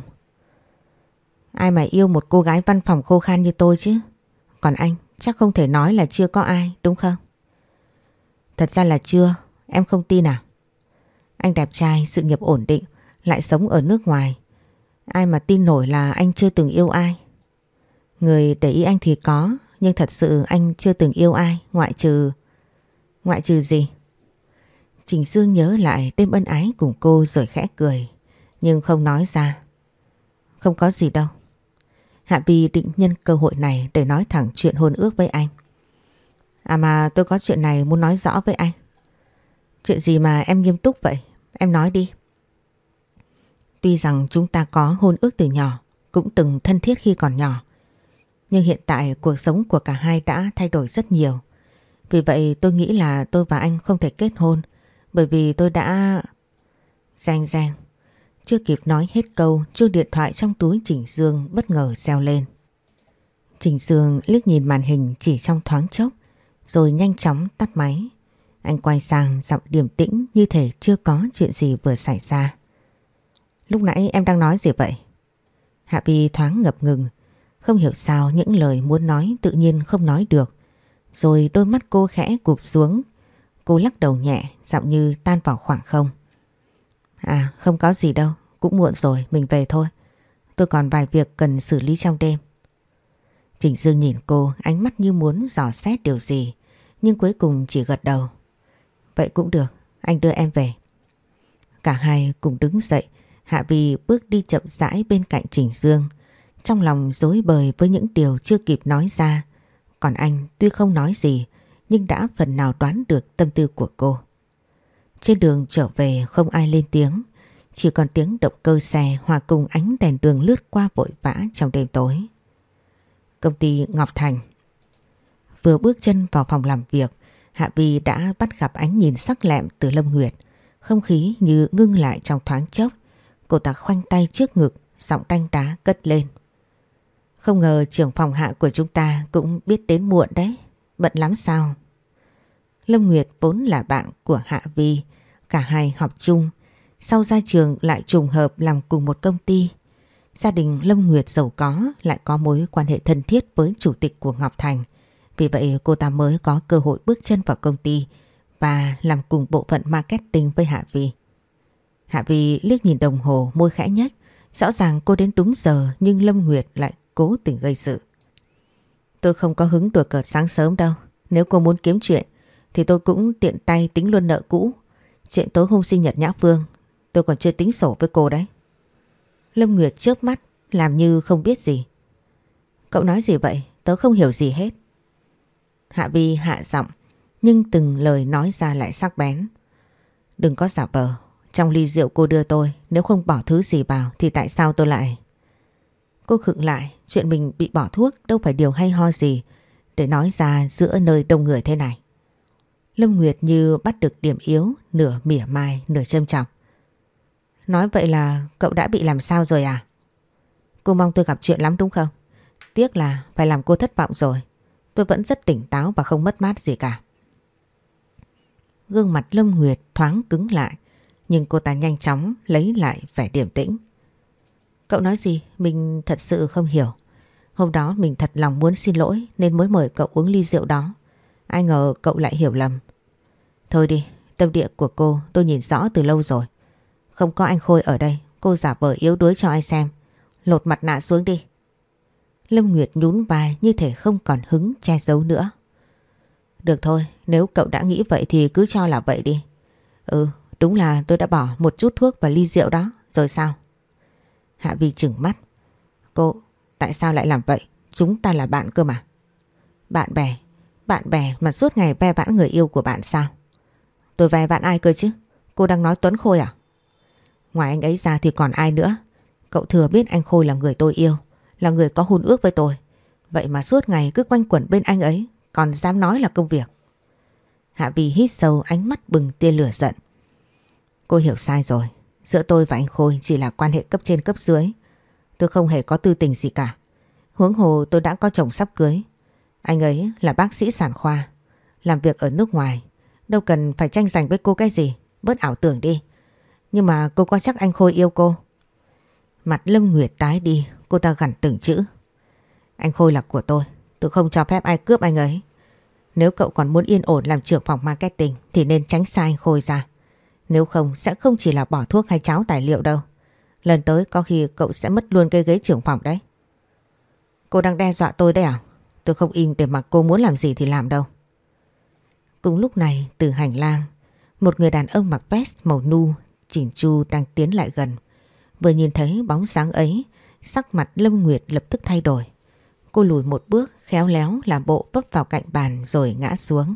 Ai mà yêu một cô gái văn phòng khô khan như tôi chứ? Còn anh chắc không thể nói là chưa có ai, đúng không? Thật ra là chưa, em không tin à? Anh đẹp trai, sự nghiệp ổn định, lại sống ở nước ngoài. Ai mà tin nổi là anh chưa từng yêu ai? Người để ý anh thì có, nhưng thật sự anh chưa từng yêu ai, ngoại trừ... Ngoại trừ gì? Trình Dương nhớ lại đêm ân ái cùng cô rồi khẽ cười, nhưng không nói ra. Không có gì đâu. Hạ Vi định nhân cơ hội này để nói thẳng chuyện hôn ước với anh. À mà tôi có chuyện này muốn nói rõ với anh. Chuyện gì mà em nghiêm túc vậy? Em nói đi. Tuy rằng chúng ta có hôn ước từ nhỏ, cũng từng thân thiết khi còn nhỏ, nhưng hiện tại cuộc sống của cả hai đã thay đổi rất nhiều. Vì vậy tôi nghĩ là tôi và anh không thể kết hôn, bởi vì tôi đã... Reng reng. Chưa kịp nói hết câu, chuông điện thoại trong túi Trình Dương bất ngờ reo lên. Trình Dương liếc nhìn màn hình chỉ trong thoáng chốc, rồi nhanh chóng tắt máy. Anh quay sang giọng điềm tĩnh như thể chưa có chuyện gì vừa xảy ra. Lúc nãy em đang nói gì vậy? Hạ Vi thoáng ngập ngừng, không hiểu sao những lời muốn nói tự nhiên không nói được. Rồi đôi mắt cô khẽ cụp xuống. Cô lắc đầu nhẹ, giọng như tan vào khoảng không. À, không có gì đâu, cũng muộn rồi, mình về thôi. Tôi còn vài việc cần xử lý trong đêm. Trình Dương nhìn cô, ánh mắt như muốn dò xét điều gì, nhưng cuối cùng chỉ gật đầu. Vậy cũng được, anh đưa em về. Cả hai cùng đứng dậy, Hạ Vi bước đi chậm rãi bên cạnh Trình Dương, trong lòng rối bời với những điều chưa kịp nói ra. Còn anh tuy không nói gì, nhưng đã phần nào đoán được tâm tư của cô. Trên đường trở về không ai lên tiếng, chỉ còn tiếng động cơ xe hòa cùng ánh đèn đường lướt qua vội vã trong đêm tối. Công ty Ngọc Thành. Vừa bước chân vào phòng làm việc, Hạ Vi đã bắt gặp ánh nhìn sắc lẹm từ Lâm Nguyệt. Không khí như ngưng lại trong thoáng chốc. Cô ta khoanh tay trước ngực, giọng đanh đá cất lên. Không ngờ trưởng phòng Hạ của chúng ta cũng biết đến muộn đấy. Bận lắm sao? Lâm Nguyệt vốn là bạn của Hạ Vi, cả hai học chung, sau ra trường lại trùng hợp làm cùng một công ty. Gia đình Lâm Nguyệt giàu có lại có mối quan hệ thân thiết với chủ tịch của Ngọc Thành. Vì vậy cô ta mới có cơ hội bước chân vào công ty và làm cùng bộ phận marketing với Hạ Vi. Hạ Vi liếc nhìn đồng hồ, môi khẽ nhếch. Rõ ràng cô đến đúng giờ nhưng Lâm Nguyệt lại cố tình gây sự. Tôi không có hứng đùa cợt sáng sớm đâu. Nếu cô muốn kiếm chuyện thì tôi cũng tiện tay tính luôn nợ cũ. Chuyện tối hôm sinh nhật Nhã Phương tôi còn chưa tính sổ với cô đấy. Lâm Nguyệt chớp mắt làm như không biết gì. Cậu nói gì vậy? Tớ không hiểu gì hết. Hạ Vi hạ giọng nhưng từng lời nói ra lại sắc bén. Đừng có giả vờ. Trong ly rượu cô đưa tôi, nếu không bỏ thứ gì vào thì tại sao tôi lại... Cô khựng lại, chuyện mình bị bỏ thuốc đâu phải điều hay ho gì để nói ra giữa nơi đông người thế này. Lâm Nguyệt như bắt được điểm yếu, nửa mỉa mai, nửa châm chọc. Nói vậy là cậu đã bị làm sao rồi à? Cô mong tôi gặp chuyện lắm đúng không? Tiếc là phải làm cô thất vọng rồi. Tôi vẫn rất tỉnh táo và không mất mát gì cả. Gương mặt Lâm Nguyệt thoáng cứng lại, nhưng cô ta nhanh chóng lấy lại vẻ điềm tĩnh. Cậu nói gì? Mình thật sự không hiểu. Hôm đó mình thật lòng muốn xin lỗi nên mới mời cậu uống ly rượu đó. Ai ngờ cậu lại hiểu lầm. Thôi đi, tâm địa của cô tôi nhìn rõ từ lâu rồi. Không có anh Khôi ở đây, cô giả vờ yếu đuối cho ai xem. Lột mặt nạ xuống đi. Lâm Nguyệt nhún vai như thể không còn hứng che giấu nữa. Được thôi, nếu cậu đã nghĩ vậy thì cứ cho là vậy đi. Đúng là tôi đã bỏ một chút thuốc vào ly rượu đó, rồi sao? Hạ Vi trừng mắt. Cô, tại sao lại làm vậy? Chúng ta là bạn cơ mà. Bạn bè mà suốt ngày ve vãn người yêu của bạn sao? Tôi ve vãn ai cơ chứ? Cô đang nói Tuấn Khôi à? Ngoài anh ấy ra thì còn ai nữa? Cậu thừa biết anh Khôi là người tôi yêu, là người có hôn ước với tôi. Vậy mà suốt ngày cứ quanh quẩn bên anh ấy, còn dám nói là công việc. Hạ Vi hít sâu, ánh mắt bừng tia lửa giận. Cô hiểu sai rồi. Giữa tôi và anh Khôi chỉ là quan hệ cấp trên cấp dưới. Tôi không hề có tư tình gì cả. Huống hồ tôi đã có chồng sắp cưới. Anh ấy là bác sĩ sản khoa, làm việc ở nước ngoài. Đâu cần phải tranh giành với cô cái gì. Bớt ảo tưởng đi. Nhưng mà cô có chắc anh Khôi yêu cô? Mặt Lâm Nguyệt tái đi. Cô ta gằn từng chữ. Anh Khôi là của tôi không cho phép ai cướp anh ấy. Nếu cậu còn muốn yên ổn làm trưởng phòng marketing thì nên tránh xa anh Khôi ra. Nếu không sẽ không chỉ là bỏ thuốc hay cháo tài liệu đâu. Lần tới có khi cậu sẽ mất luôn cái ghế trưởng phòng đấy. Cô đang đe dọa tôi đấy à? Tôi không im để mặc cô muốn làm gì thì làm đâu. Cùng lúc này từ hành lang, một người đàn ông mặc vest màu nu chỉn chu đang tiến lại gần. Vừa nhìn thấy bóng dáng ấy, sắc mặt Lâm Nguyệt lập tức thay đổi. Cô lùi một bước khéo léo làm bộ vấp vào cạnh bàn rồi ngã xuống.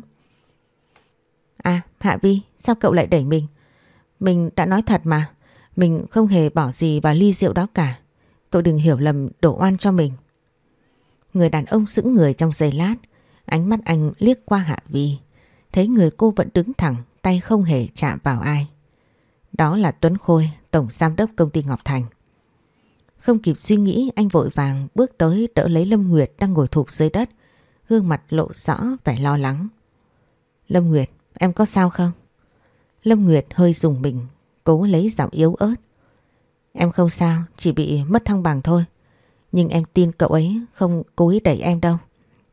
À Hạ Vi, sao cậu lại đẩy mình? Mình đã nói thật mà, mình không hề bỏ gì vào ly rượu đó cả. Cậu đừng hiểu lầm đổ oan cho mình. Người đàn ông sững người trong giây lát, ánh mắt anh liếc qua Hạ Vi, thấy người cô vẫn đứng thẳng, tay không hề chạm vào ai. Đó là Tuấn Khôi, tổng giám đốc công ty Ngọc Thành. Không kịp suy nghĩ, anh vội vàng bước tới đỡ lấy Lâm Nguyệt đang ngồi thụp dưới đất, gương mặt lộ rõ vẻ lo lắng. Lâm Nguyệt, em có sao không? Lâm Nguyệt hơi rùng mình, cố lấy giọng yếu ớt. Em không sao, chỉ bị mất thăng bằng thôi. Nhưng em tin cậu ấy không cố ý đẩy em đâu.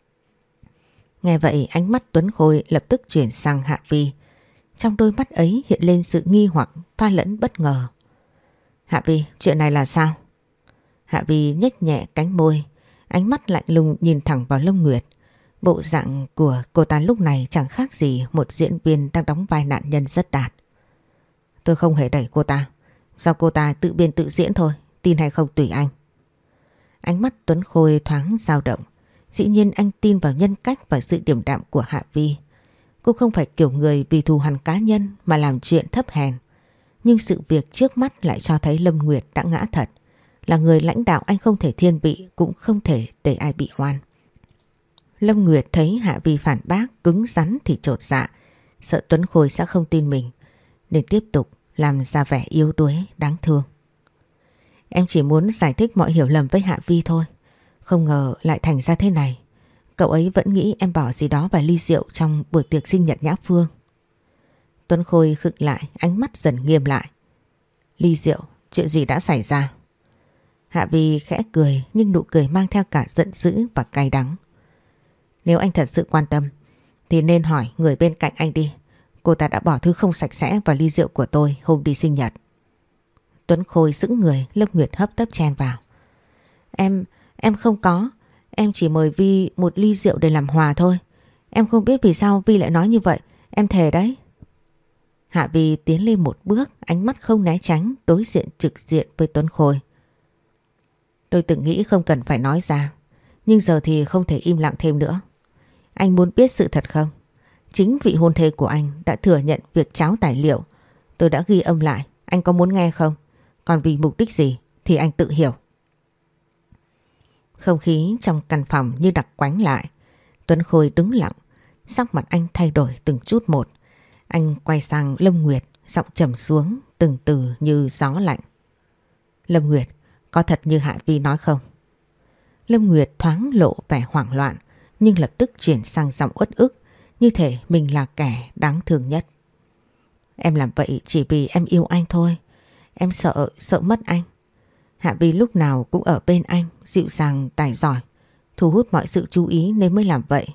Nghe vậy ánh mắt Tuấn Khôi lập tức chuyển sang Hạ Vi. Trong đôi mắt ấy hiện lên sự nghi hoặc pha lẫn bất ngờ. Hạ Vi, chuyện này là sao? Hạ Vi nhếch nhẹ cánh môi, ánh mắt lạnh lùng nhìn thẳng vào Lâm Nguyệt. Bộ dạng của cô ta lúc này chẳng khác gì một diễn viên đang đóng vai nạn nhân rất đạt. Tôi không hề đẩy cô ta, do cô ta tự biên tự diễn thôi, tin hay không tùy anh. Ánh mắt Tuấn Khôi thoáng dao động. Dĩ nhiên anh tin vào nhân cách và sự điềm đạm của Hạ Vi. Cô không phải kiểu người vì thù hằn cá nhân mà làm chuyện thấp hèn. Nhưng sự việc trước mắt lại cho thấy Lâm Nguyệt đã ngã thật. Là người lãnh đạo anh không thể thiên vị, cũng không thể để ai bị oan. Lâm Nguyệt thấy Hạ Vi phản bác cứng rắn thì chột dạ, sợ Tuấn Khôi sẽ không tin mình, nên tiếp tục làm ra vẻ yếu đuối đáng thương. Em chỉ muốn giải thích mọi hiểu lầm với Hạ Vi thôi. Không ngờ lại thành ra thế này. Cậu ấy vẫn nghĩ em bỏ gì đó vào ly rượu trong buổi tiệc sinh nhật Nhã Phương. Tuấn Khôi khựng lại, ánh mắt dần nghiêm lại. Ly rượu, chuyện gì đã xảy ra? Hạ Vi khẽ cười nhưng nụ cười mang theo cả giận dữ và cay đắng. Nếu anh thật sự quan tâm thì nên hỏi người bên cạnh anh đi. Cô ta đã bỏ thứ không sạch sẽ vào ly rượu của tôi hôm đi sinh nhật. Tuấn Khôi sững người, Lâm Nguyệt hấp tấp chen vào. Em không có. Em chỉ mời Vi một ly rượu để làm hòa thôi. Em không biết vì sao Vi lại nói như vậy. Em thề đấy. Hạ Vi tiến lên một bước, ánh mắt không né tránh, đối diện trực diện với Tuấn Khôi. Tôi từng nghĩ không cần phải nói ra, nhưng giờ thì không thể im lặng thêm nữa. Anh muốn biết sự thật không? Chính vị hôn thê của anh đã thừa nhận việc tráo tài liệu. Tôi đã ghi âm lại, anh có muốn nghe không? Còn vì mục đích gì thì anh tự hiểu. Không khí trong căn phòng như đặc quánh lại. Tuấn Khôi đứng lặng, sắc mặt anh thay đổi từng chút một. Anh quay sang Lâm Nguyệt, giọng trầm xuống từng từ như gió lạnh. Lâm Nguyệt, có thật như Hạ Vi nói không? Lâm Nguyệt thoáng lộ vẻ hoảng loạn nhưng lập tức chuyển sang giọng uất ức, như thể mình là kẻ đáng thương nhất. Em làm vậy chỉ vì em yêu anh thôi. Em sợ mất anh. Hạ Vi lúc nào cũng ở bên anh, dịu dàng tài giỏi, thu hút mọi sự chú ý nên mới làm vậy.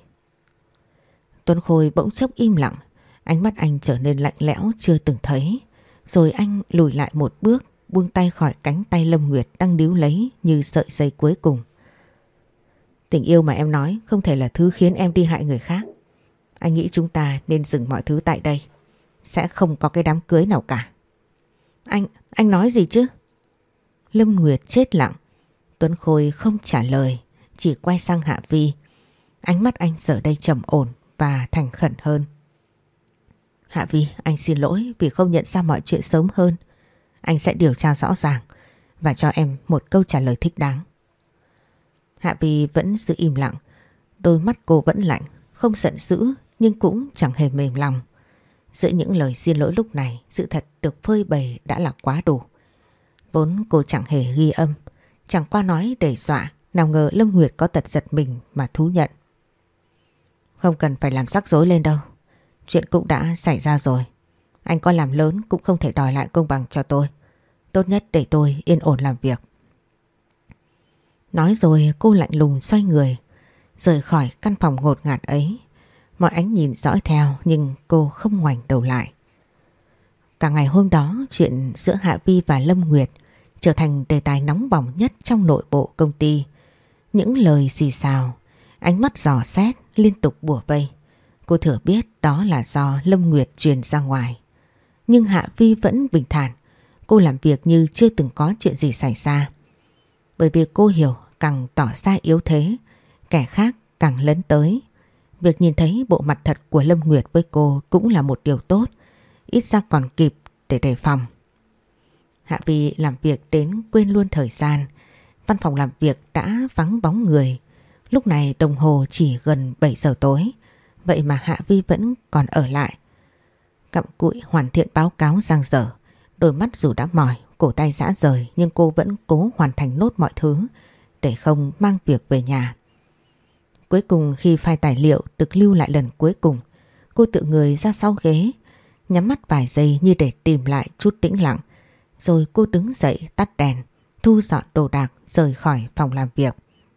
Tuấn Khôi bỗng chốc im lặng, ánh mắt anh trở nên lạnh lẽo chưa từng thấy. Rồi anh lùi lại một bước, buông tay khỏi cánh tay Lâm Nguyệt đang níu lấy như sợi dây cuối cùng. Tình yêu mà em nói không thể là thứ khiến em đi hại người khác. Anh nghĩ chúng ta nên dừng mọi thứ tại đây. Sẽ không có cái đám cưới nào cả. Anh nói gì chứ? Lâm Nguyệt chết lặng. Tuấn Khôi không trả lời, chỉ quay sang Hạ Vi. Ánh mắt anh giờ đây trầm ổn và thành khẩn hơn. Hạ Vi, anh xin lỗi vì không nhận ra mọi chuyện sớm hơn. Anh sẽ điều tra rõ ràng và cho em một câu trả lời thích đáng. Hạ Vi vẫn giữ im lặng. Đôi mắt cô vẫn lạnh, không giận dữ nhưng cũng chẳng hề mềm lòng. Giữa những lời xin lỗi lúc này, sự thật được phơi bày đã là quá đủ. Vốn cô chẳng hề ghi âm, chẳng qua nói để dọa, nào ngờ Lâm Nguyệt có tật giật mình mà thú nhận. Không cần phải làm rắc rối lên đâu. Chuyện cũng đã xảy ra rồi. Anh có làm lớn cũng không thể đòi lại công bằng cho tôi. Tốt nhất để tôi yên ổn làm việc. Nói rồi cô lạnh lùng xoay người, rời khỏi căn phòng ngột ngạt ấy. Mọi ánh nhìn dõi theo nhưng cô không ngoảnh đầu lại. Cả ngày hôm đó, chuyện giữa Hạ Vi và Lâm Nguyệt trở thành đề tài nóng bỏng nhất trong nội bộ công ty. Những lời xì xào, ánh mắt dò xét liên tục bủa vây. Cô thừa biết đó là do Lâm Nguyệt truyền ra ngoài. Nhưng Hạ Vi vẫn bình thản. Cô làm việc như chưa từng có chuyện gì xảy ra. Bởi vì cô hiểu càng tỏ ra yếu thế, kẻ khác càng lấn tới. Việc nhìn thấy bộ mặt thật của Lâm Nguyệt với cô cũng là một điều tốt. Ít ra còn kịp để đề phòng. Hạ Vi làm việc đến quên luôn thời gian. Văn phòng làm việc đã vắng bóng người. Lúc này đồng hồ chỉ gần 7 giờ tối. Vậy mà Hạ Vi vẫn còn ở lại. Cặm cụi hoàn thiện báo cáo dang dở. Đôi mắt dù đã mỏi, cổ tay rã rời nhưng cô vẫn cố hoàn thành nốt mọi thứ để không mang việc về nhà. Cuối cùng khi file tài liệu được lưu lại lần cuối cùng, cô tự người ra sau ghế, nhắm mắt vài giây như để tìm lại chút tĩnh lặng. Rồi cô đứng dậy tắt đèn, thu dọn đồ đạc rời khỏi phòng làm việc.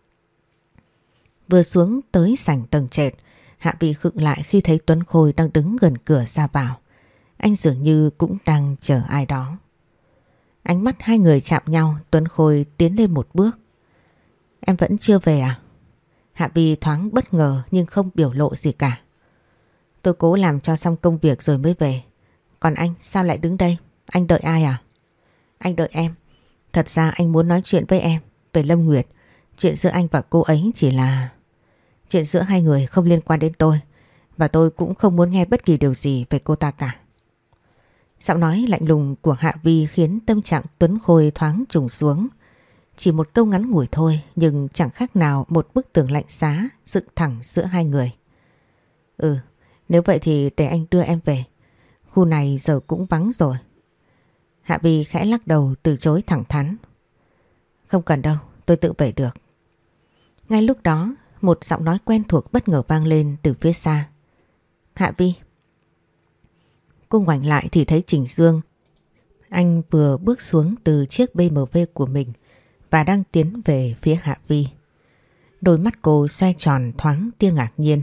Vừa xuống tới sảnh tầng trệt, Hạ Vi khựng lại khi thấy Tuấn Khôi đang đứng gần cửa ra vào. Anh dường như cũng đang chờ ai đó. Ánh mắt hai người chạm nhau, Tuấn Khôi tiến lên một bước. Em vẫn chưa về à? Hạ Vi thoáng bất ngờ nhưng không biểu lộ gì cả. Tôi cố làm cho xong công việc rồi mới về. Còn anh sao lại đứng đây? Anh đợi ai à? Anh đợi em. Thật ra anh muốn nói chuyện với em về Lâm Nguyệt. Chuyện giữa anh và cô ấy chỉ là... Chuyện giữa hai người không liên quan đến tôi. Và tôi cũng không muốn nghe bất kỳ điều gì về cô ta cả. Giọng nói lạnh lùng của Hạ Vi khiến tâm trạng Tuấn Khôi thoáng trùng xuống. Chỉ một câu ngắn ngủi thôi nhưng chẳng khác nào một bức tường lạnh giá dựng thẳng giữa hai người. Nếu vậy thì để anh đưa em về. Khu này giờ cũng vắng rồi. Hạ Vi khẽ lắc đầu từ chối thẳng thắn. Không cần đâu, tôi tự về được. Ngay lúc đó, một giọng nói quen thuộc bất ngờ vang lên từ phía xa. Hạ Vi. Cô ngoảnh lại thì thấy Trình Dương. Anh vừa bước xuống từ chiếc BMW của mình và đang tiến về phía Hạ Vi. Đôi mắt cô xoay tròn thoáng tia ngạc nhiên.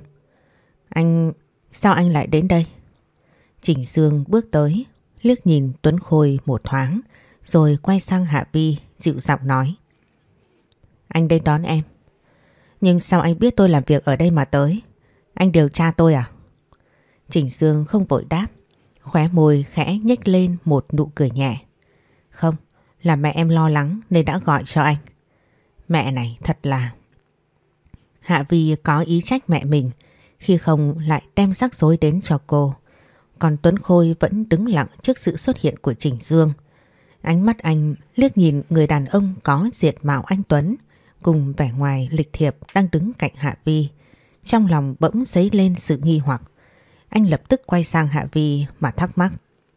Sao anh lại đến đây? Trình Dương bước tới, liếc nhìn Tuấn Khôi một thoáng, rồi quay sang Hạ Vi dịu giọng nói. Anh đến đón em. Nhưng sao anh biết tôi làm việc ở đây mà tới? Anh điều tra tôi à? Trình Dương không vội đáp, khóe môi khẽ nhếch lên một nụ cười nhẹ. Không, là mẹ em lo lắng nên đã gọi cho anh. Mẹ này thật là... Hạ Vi có ý trách mẹ mình khi không lại đem rắc rối đến cho cô. Còn Tuấn Khôi vẫn đứng lặng trước sự xuất hiện của Trình Dương. Ánh mắt anh liếc nhìn người đàn ông có diện mạo anh Tuấn cùng vẻ ngoài lịch thiệp đang đứng cạnh Hạ Vi. Trong lòng bỗng dấy lên sự nghi hoặc. Anh lập tức quay sang Hạ Vi mà thắc mắc.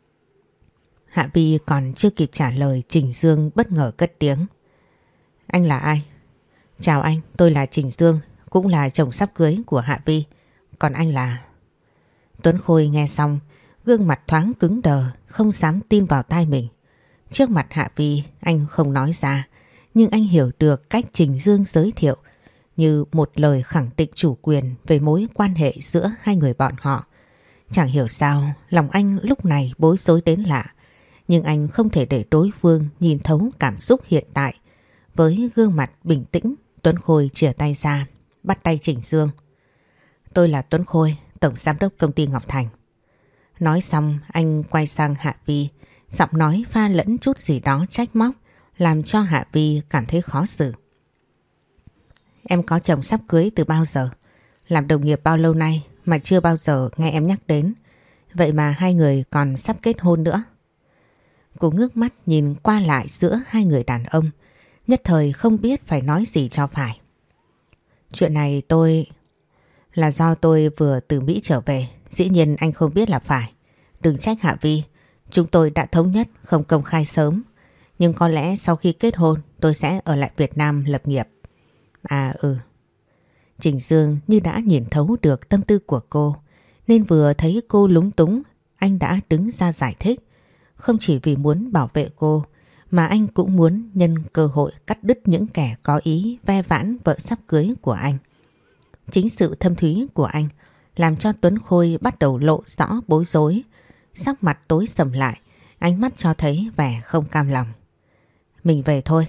Hạ Vi còn chưa kịp trả lời, Trình Dương bất ngờ cất tiếng. Anh là ai? Chào anh, tôi là Trình Dương, cũng là chồng sắp cưới của Hạ Vi. Còn anh là... Tuấn Khôi nghe xong, gương mặt thoáng cứng đờ, không dám tin vào tai mình. Trước mặt Hạ Vi, anh không nói ra, nhưng anh hiểu được cách Trình Dương giới thiệu như một lời khẳng định chủ quyền về mối quan hệ giữa hai người bọn họ. Chẳng hiểu sao, lòng anh lúc này bối rối đến lạ, nhưng anh không thể để đối phương nhìn thấu cảm xúc hiện tại. Với gương mặt bình tĩnh, Tuấn Khôi chìa tay ra, bắt tay Trình Dương. Tôi là Tuấn Khôi, tổng giám đốc công ty Ngọc Thành. Nói xong, anh quay sang Hạ Vi, giọng nói pha lẫn chút gì đó trách móc, làm cho Hạ Vi cảm thấy khó xử. Em có chồng sắp cưới từ bao giờ? Làm đồng nghiệp bao lâu nay mà chưa bao giờ nghe em nhắc đến. Vậy mà hai người còn sắp kết hôn nữa. Cô ngước mắt nhìn qua lại giữa hai người đàn ông, nhất thời không biết phải nói gì cho phải. Chuyện này là do tôi vừa từ Mỹ trở về, dĩ nhiên anh không biết là phải. Đừng trách Hạ Vi, chúng tôi đã thống nhất không công khai sớm. Nhưng có lẽ sau khi kết hôn tôi sẽ ở lại Việt Nam lập nghiệp. Trình Dương như đã nhìn thấu được tâm tư của cô, nên vừa thấy cô lúng túng, anh đã đứng ra giải thích. Không chỉ vì muốn bảo vệ cô, mà anh cũng muốn nhân cơ hội cắt đứt những kẻ có ý ve vãn vợ sắp cưới của anh. Chính sự thâm thúy của anh làm cho Tuấn Khôi bắt đầu lộ rõ bối rối. Sắc mặt tối sầm lại, ánh mắt cho thấy vẻ không cam lòng. Mình về thôi.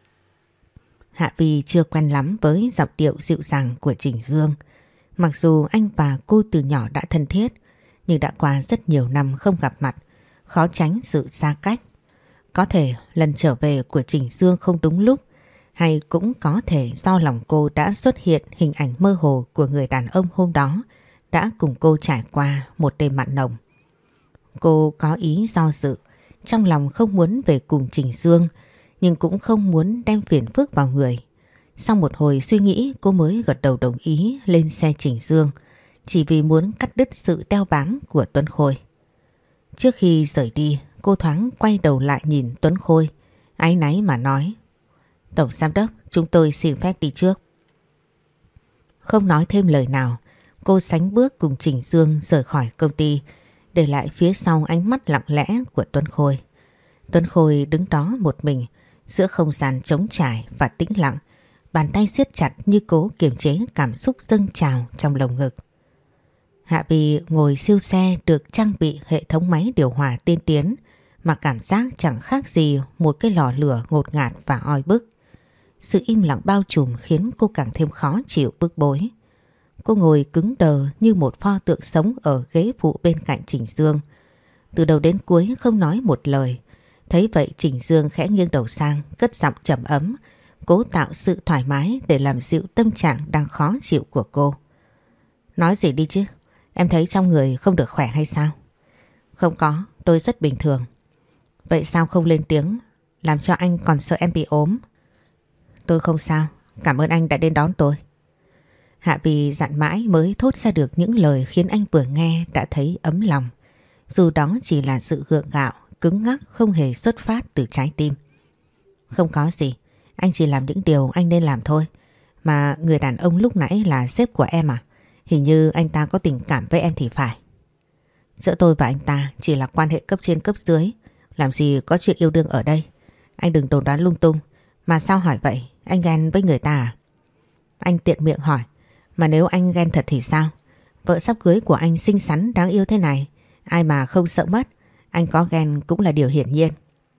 Hạ Vi chưa quen lắm với giọng điệu dịu dàng của Trình Dương. Mặc dù anh và cô từ nhỏ đã thân thiết, nhưng đã qua rất nhiều năm không gặp mặt, khó tránh sự xa cách. Có thể lần trở về của Trình Dương không đúng lúc, hay cũng có thể do lòng cô đã xuất hiện hình ảnh mơ hồ của người đàn ông hôm đó đã cùng cô trải qua một đêm mặn nồng. Cô có ý do dự, trong lòng không muốn về cùng Trình Dương, nhưng cũng không muốn đem phiền phức vào người. Sau một hồi suy nghĩ, cô mới gật đầu đồng ý lên xe Trình Dương, chỉ vì muốn cắt đứt sự đeo bám của Tuấn Khôi. Trước khi rời đi, cô thoáng quay đầu lại nhìn Tuấn Khôi, áy náy mà nói: Tổng giám đốc, chúng tôi xin phép đi trước. Không nói thêm lời nào, cô sánh bước cùng Trình Dương rời khỏi công ty, để lại phía sau ánh mắt lặng lẽ của Tuấn Khôi. Tuấn Khôi đứng đó một mình, giữa không gian trống trải và tĩnh lặng, bàn tay siết chặt như cố kiềm chế cảm xúc dâng trào trong lồng ngực. Hạ Vi ngồi siêu xe được trang bị hệ thống máy điều hòa tiên tiến, mà cảm giác chẳng khác gì một cái lò lửa ngột ngạt và oi bức. Sự im lặng bao trùm khiến cô càng thêm khó chịu bức bối. Cô ngồi cứng đờ như một pho tượng sống ở ghế phụ bên cạnh Trình Dương. Từ đầu đến cuối không nói một lời. Thấy vậy Trình Dương khẽ nghiêng đầu sang, cất giọng trầm ấm, cố tạo sự thoải mái để làm dịu tâm trạng đang khó chịu của cô. Nói gì đi chứ, em thấy trong người không được khỏe hay sao? Không có, tôi rất bình thường. Vậy sao không lên tiếng, làm cho anh còn sợ em bị ốm? Tôi không sao, cảm ơn anh đã đến đón tôi. Hạ Vi dặn mãi mới thốt ra được những lời khiến anh vừa nghe đã thấy ấm lòng. Dù đó chỉ là sự gượng gạo, cứng ngắc không hề xuất phát từ trái tim. Không có gì, anh chỉ làm những điều anh nên làm thôi. Mà người đàn ông lúc nãy là sếp của em à? Hình như anh ta có tình cảm với em thì phải. Giữa tôi và anh ta chỉ là quan hệ cấp trên cấp dưới, làm gì có chuyện yêu đương ở đây. Anh đừng đồn đoán lung tung, Mà sao hỏi vậy? Anh ghen với người ta à? Anh tiện miệng hỏi. Mà nếu anh ghen thật thì sao? Vợ sắp cưới của anh xinh xắn đáng yêu thế này, ai mà không sợ mất. Anh có ghen cũng là điều hiển nhiên.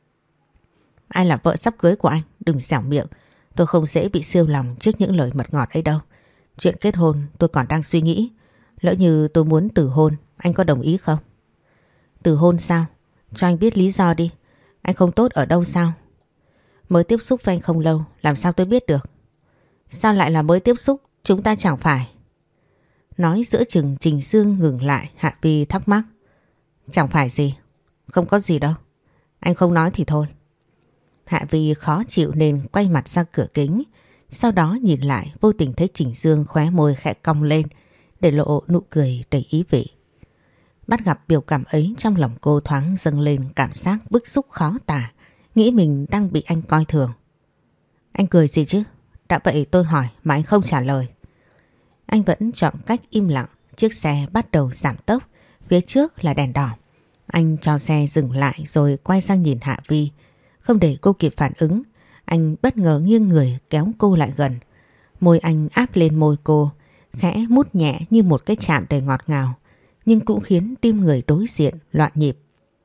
Ai là vợ sắp cưới của anh? Đừng xẻo miệng. Tôi không dễ bị siêu lòng trước những lời mật ngọt ấy đâu. Chuyện kết hôn tôi còn đang suy nghĩ. Lỡ như tôi muốn từ hôn, anh có đồng ý không? Từ hôn sao? Cho anh biết lý do đi. Anh không tốt ở đâu sao? Mới tiếp xúc với anh không lâu, làm sao tôi biết được? Sao lại là mới tiếp xúc? Chúng ta chẳng phải... Nói giữa chừng Trình Dương ngừng lại. Hạ Vi thắc mắc. Chẳng phải gì? Không có gì đâu. Anh không nói thì thôi. Hạ Vi khó chịu nên quay mặt ra cửa kính. Sau đó nhìn lại vô tình thấy Trình Dương khóe môi khẽ cong lên để lộ nụ cười đầy ý vị. Bắt gặp biểu cảm ấy trong lòng cô thoáng dâng lên cảm giác bức xúc khó tả. Nghĩ mình đang bị anh coi thường. Anh cười gì chứ? Đã vậy tôi hỏi mà anh không trả lời. Anh vẫn chọn cách im lặng. Chiếc xe bắt đầu giảm tốc. Phía trước là đèn đỏ. Anh cho xe dừng lại rồi quay sang nhìn Hạ Vi. Không để cô kịp phản ứng, anh bất ngờ nghiêng người kéo cô lại gần. Môi anh áp lên môi cô, khẽ mút nhẹ như một cái chạm đầy ngọt ngào, nhưng cũng khiến tim người đối diện loạn nhịp.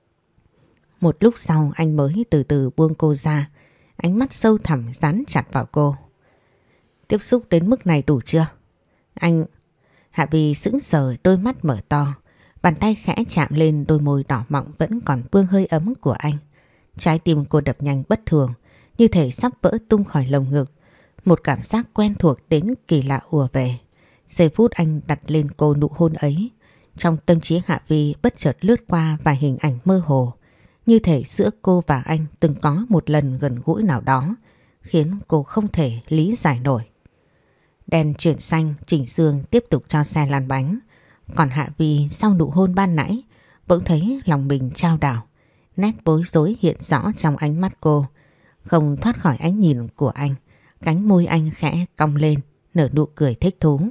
Một lúc sau anh mới từ từ buông cô ra, ánh mắt sâu thẳm dán chặt vào cô. Tiếp xúc đến mức này đủ chưa? Anh... Hạ Vi sững sờ, đôi mắt mở to, bàn tay khẽ chạm lên đôi môi đỏ mọng vẫn còn vương hơi ấm của anh. Trái tim cô đập nhanh bất thường, như thể sắp vỡ tung khỏi lồng ngực. Một cảm giác quen thuộc đến kỳ lạ ùa về. Giây phút anh đặt lên cô nụ hôn ấy, trong tâm trí Hạ Vi bất chợt lướt qua vài hình ảnh mơ hồ, như thể giữa cô và anh từng có một lần gần gũi nào đó, khiến cô không thể lý giải nổi. Đèn chuyển xanh, Trình Dương tiếp tục cho xe lăn bánh. Còn Hạ Vi sau nụ hôn ban nãy bỗng thấy lòng mình chao đảo. Nét bối rối hiện rõ trong ánh mắt cô, không thoát khỏi ánh nhìn của anh. Cánh môi anh khẽ cong lên, nở nụ cười thích thú.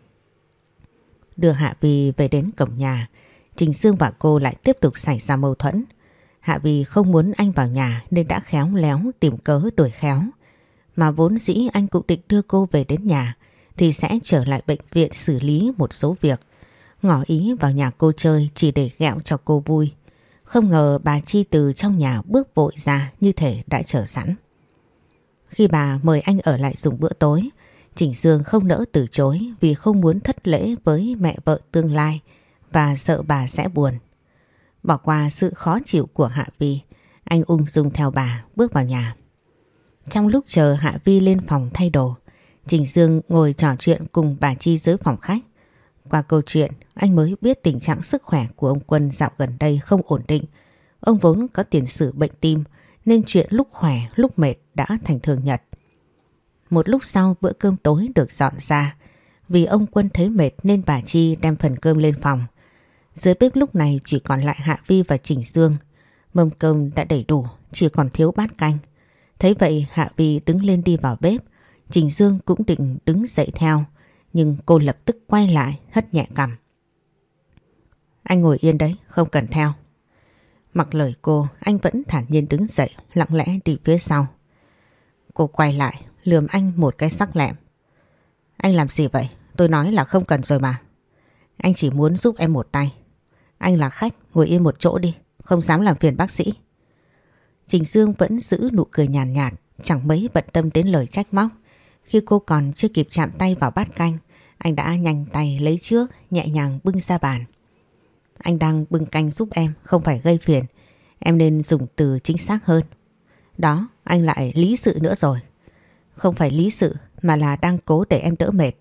Đưa Hạ Vi về đến cổng nhà, Trình Dương và cô lại tiếp tục xảy ra mâu thuẫn. Hạ Vi không muốn anh vào nhà nên đã khéo léo tìm cớ đuổi khéo. Mà vốn dĩ anh cũng định đưa cô về đến nhà thì sẽ trở lại bệnh viện xử lý một số việc. Ngỏ ý vào nhà cô chơi chỉ để ghẹo cho cô vui. Không ngờ bà Chi từ trong nhà bước vội ra như thể đã chờ sẵn. Khi bà mời anh ở lại dùng bữa tối, Trình Dương không nỡ từ chối vì không muốn thất lễ với mẹ vợ tương lai và sợ bà sẽ buồn. Bỏ qua sự khó chịu của Hạ Vi, anh ung dung theo bà bước vào nhà. Trong lúc chờ Hạ Vi lên phòng thay đồ, Trình Dương ngồi trò chuyện cùng bà Chi dưới phòng khách. Qua câu chuyện, anh mới biết tình trạng sức khỏe của ông Quân dạo gần đây không ổn định. Ông vốn có tiền sử bệnh tim nên chuyện lúc khỏe lúc mệt đã thành thường nhật. Một lúc sau bữa cơm tối được dọn ra. Vì ông Quân thấy mệt nên bà Chi đem phần cơm lên phòng. Dưới bếp lúc này chỉ còn lại Hạ Vi và Trình Dương. Mâm cơm đã đầy đủ, chỉ còn thiếu bát canh. Thấy vậy Hạ Vi đứng lên đi vào bếp. Trình Dương cũng định đứng dậy theo, nhưng cô lập tức quay lại hất nhẹ cằm. Anh ngồi yên đấy, không cần theo. Mặc lời cô, anh vẫn thản nhiên đứng dậy, lặng lẽ đi phía sau. Cô quay lại, lườm anh một cái sắc lẹm. Anh làm gì vậy? Tôi nói là không cần rồi mà. Anh chỉ muốn giúp em một tay. Anh là khách, ngồi yên một chỗ đi, không dám làm phiền bác sĩ. Trình Dương vẫn giữ nụ cười nhàn nhạt, chẳng mấy bận tâm đến lời trách móc. Khi cô còn chưa kịp chạm tay vào bát canh, anh đã nhanh tay lấy trước, nhẹ nhàng bưng ra bàn. Anh đang bưng canh giúp em, không phải gây phiền. Em nên dùng từ chính xác hơn. Đó, anh lại lý sự nữa rồi. Không phải lý sự mà là đang cố để em đỡ mệt.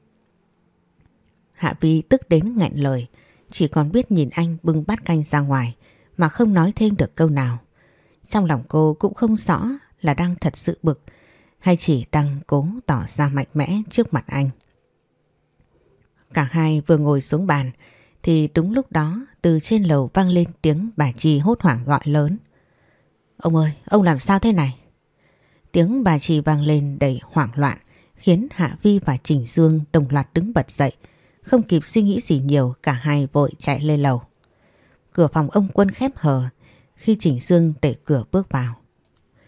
Hạ Vi tức đến nghẹn lời, chỉ còn biết nhìn anh bưng bát canh ra ngoài mà không nói thêm được câu nào. Trong lòng cô cũng không rõ là đang thật sự bực hay chỉ đang cố tỏ ra mạnh mẽ trước mặt anh. Cả hai vừa ngồi xuống bàn thì đúng lúc đó từ trên lầu vang lên tiếng bà Chi hốt hoảng gọi lớn. Ông ơi, ông làm sao thế này? Tiếng bà Chi vang lên đầy hoảng loạn khiến Hạ Vi và Trình Dương đồng loạt đứng bật dậy. Không kịp suy nghĩ gì nhiều, cả hai vội chạy lên lầu. Cửa phòng ông Quân khép hờ khi Trình Dương đẩy cửa bước vào.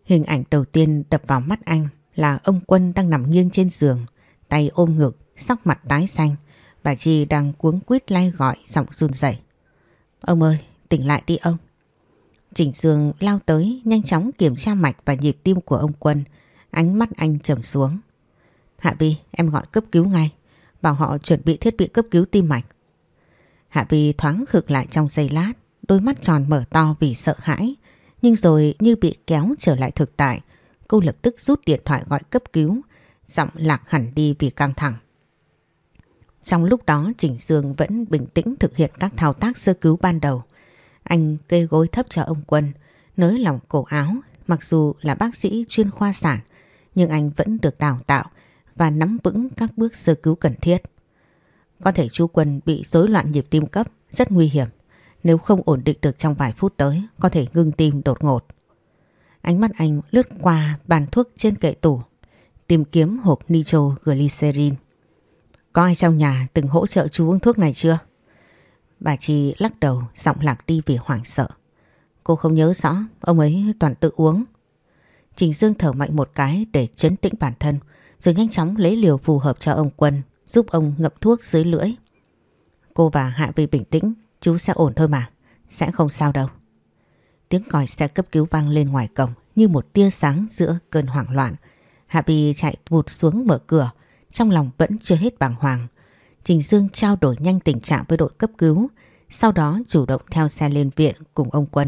Hình ảnh đầu tiên đập vào mắt anh là ông Quân đang nằm nghiêng trên giường, tay ôm ngực, sắc mặt tái xanh. Bà Chi đang cuống quýt lay gọi, giọng run rẩy. Ông ơi, tỉnh lại đi ông. Chỉnh Dương lao tới, nhanh chóng kiểm tra mạch và nhịp tim của ông Quân. Ánh mắt anh trầm xuống. Hạ Vi, em gọi cấp cứu ngay. Bảo họ chuẩn bị thiết bị cấp cứu tim mạch. Hạ Vi thoáng khựng lại trong giây lát, đôi mắt tròn mở to vì sợ hãi. Nhưng rồi như bị kéo trở lại thực tại, cô lập tức rút điện thoại gọi cấp cứu, giọng lạc hẳn đi vì căng thẳng. Trong lúc đó Chỉnh Dương vẫn bình tĩnh thực hiện các thao tác sơ cứu ban đầu. Anh kê gối thấp cho ông Quân, nới lỏng cổ áo. Mặc dù là bác sĩ chuyên khoa sản, nhưng anh vẫn được đào tạo và nắm vững các bước sơ cứu cần thiết. Có thể chú Quân bị rối loạn nhịp tim cấp, rất nguy hiểm. Nếu không ổn định được trong vài phút tới, có thể ngưng tim đột ngột. Ánh mắt anh lướt qua bàn thuốc trên kệ tủ, tìm kiếm hộp nitroglycerin. Có ai trong nhà từng hỗ trợ chú uống thuốc này chưa? Bà Chi lắc đầu, giọng lạc đi vì hoảng sợ. Cô không nhớ rõ, ông ấy toàn tự uống. Trình Dương thở mạnh một cái để trấn tĩnh bản thân, rồi nhanh chóng lấy liều phù hợp cho ông Quân, giúp ông ngậm thuốc dưới lưỡi. Cô và Hạ Vi bình tĩnh, chú sẽ ổn thôi mà, sẽ không sao đâu. Tiếng còi xe cấp cứu vang lên ngoài cổng như một tia sáng giữa cơn hoảng loạn. Hạ Vi chạy vụt xuống mở cửa, trong lòng vẫn chưa hết bàng hoàng. Trình Dương trao đổi nhanh tình trạng với đội cấp cứu, sau đó chủ động theo xe lên viện cùng ông Quân.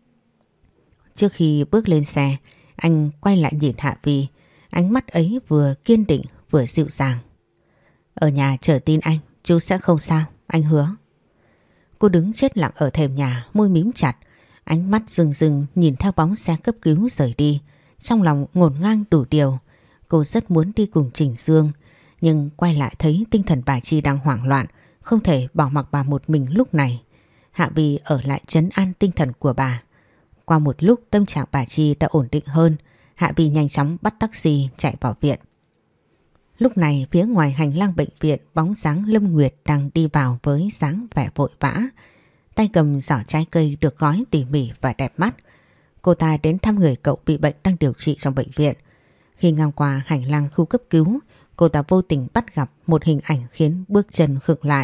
Trước khi bước lên xe, anh quay lại nhìn Hạ Vi, ánh mắt ấy vừa kiên định vừa dịu dàng. Ở nhà chờ tin anh, chú sẽ không sao, anh hứa. Cô đứng chết lặng ở thềm nhà, môi mím chặt, ánh mắt rưng rưng nhìn theo bóng xe cấp cứu rời đi. Trong lòng ngổn ngang đủ điều, cô rất muốn đi cùng Trình Dương, nhưng quay lại thấy tinh thần bà Chi đang hoảng loạn, không thể bỏ mặc bà một mình lúc này. Hạ Vi ở lại trấn an tinh thần của bà. Qua một lúc tâm trạng bà Chi đã ổn định hơn, Hạ Vi nhanh chóng bắt taxi chạy vào viện. Lúc này phía ngoài hành lang bệnh viện, bóng dáng Lâm Nguyệt đang đi vào với dáng vẻ vội vã, tay cầm giỏ trái cây được gói tỉ mỉ và đẹp mắt. Cô ta đến thăm người cậu bị bệnh đang điều trị trong bệnh viện. Khi ngang qua hành lang khu cấp cứu, cô ta vô tình bắt gặp một hình ảnh khiến bước chân khựng lại.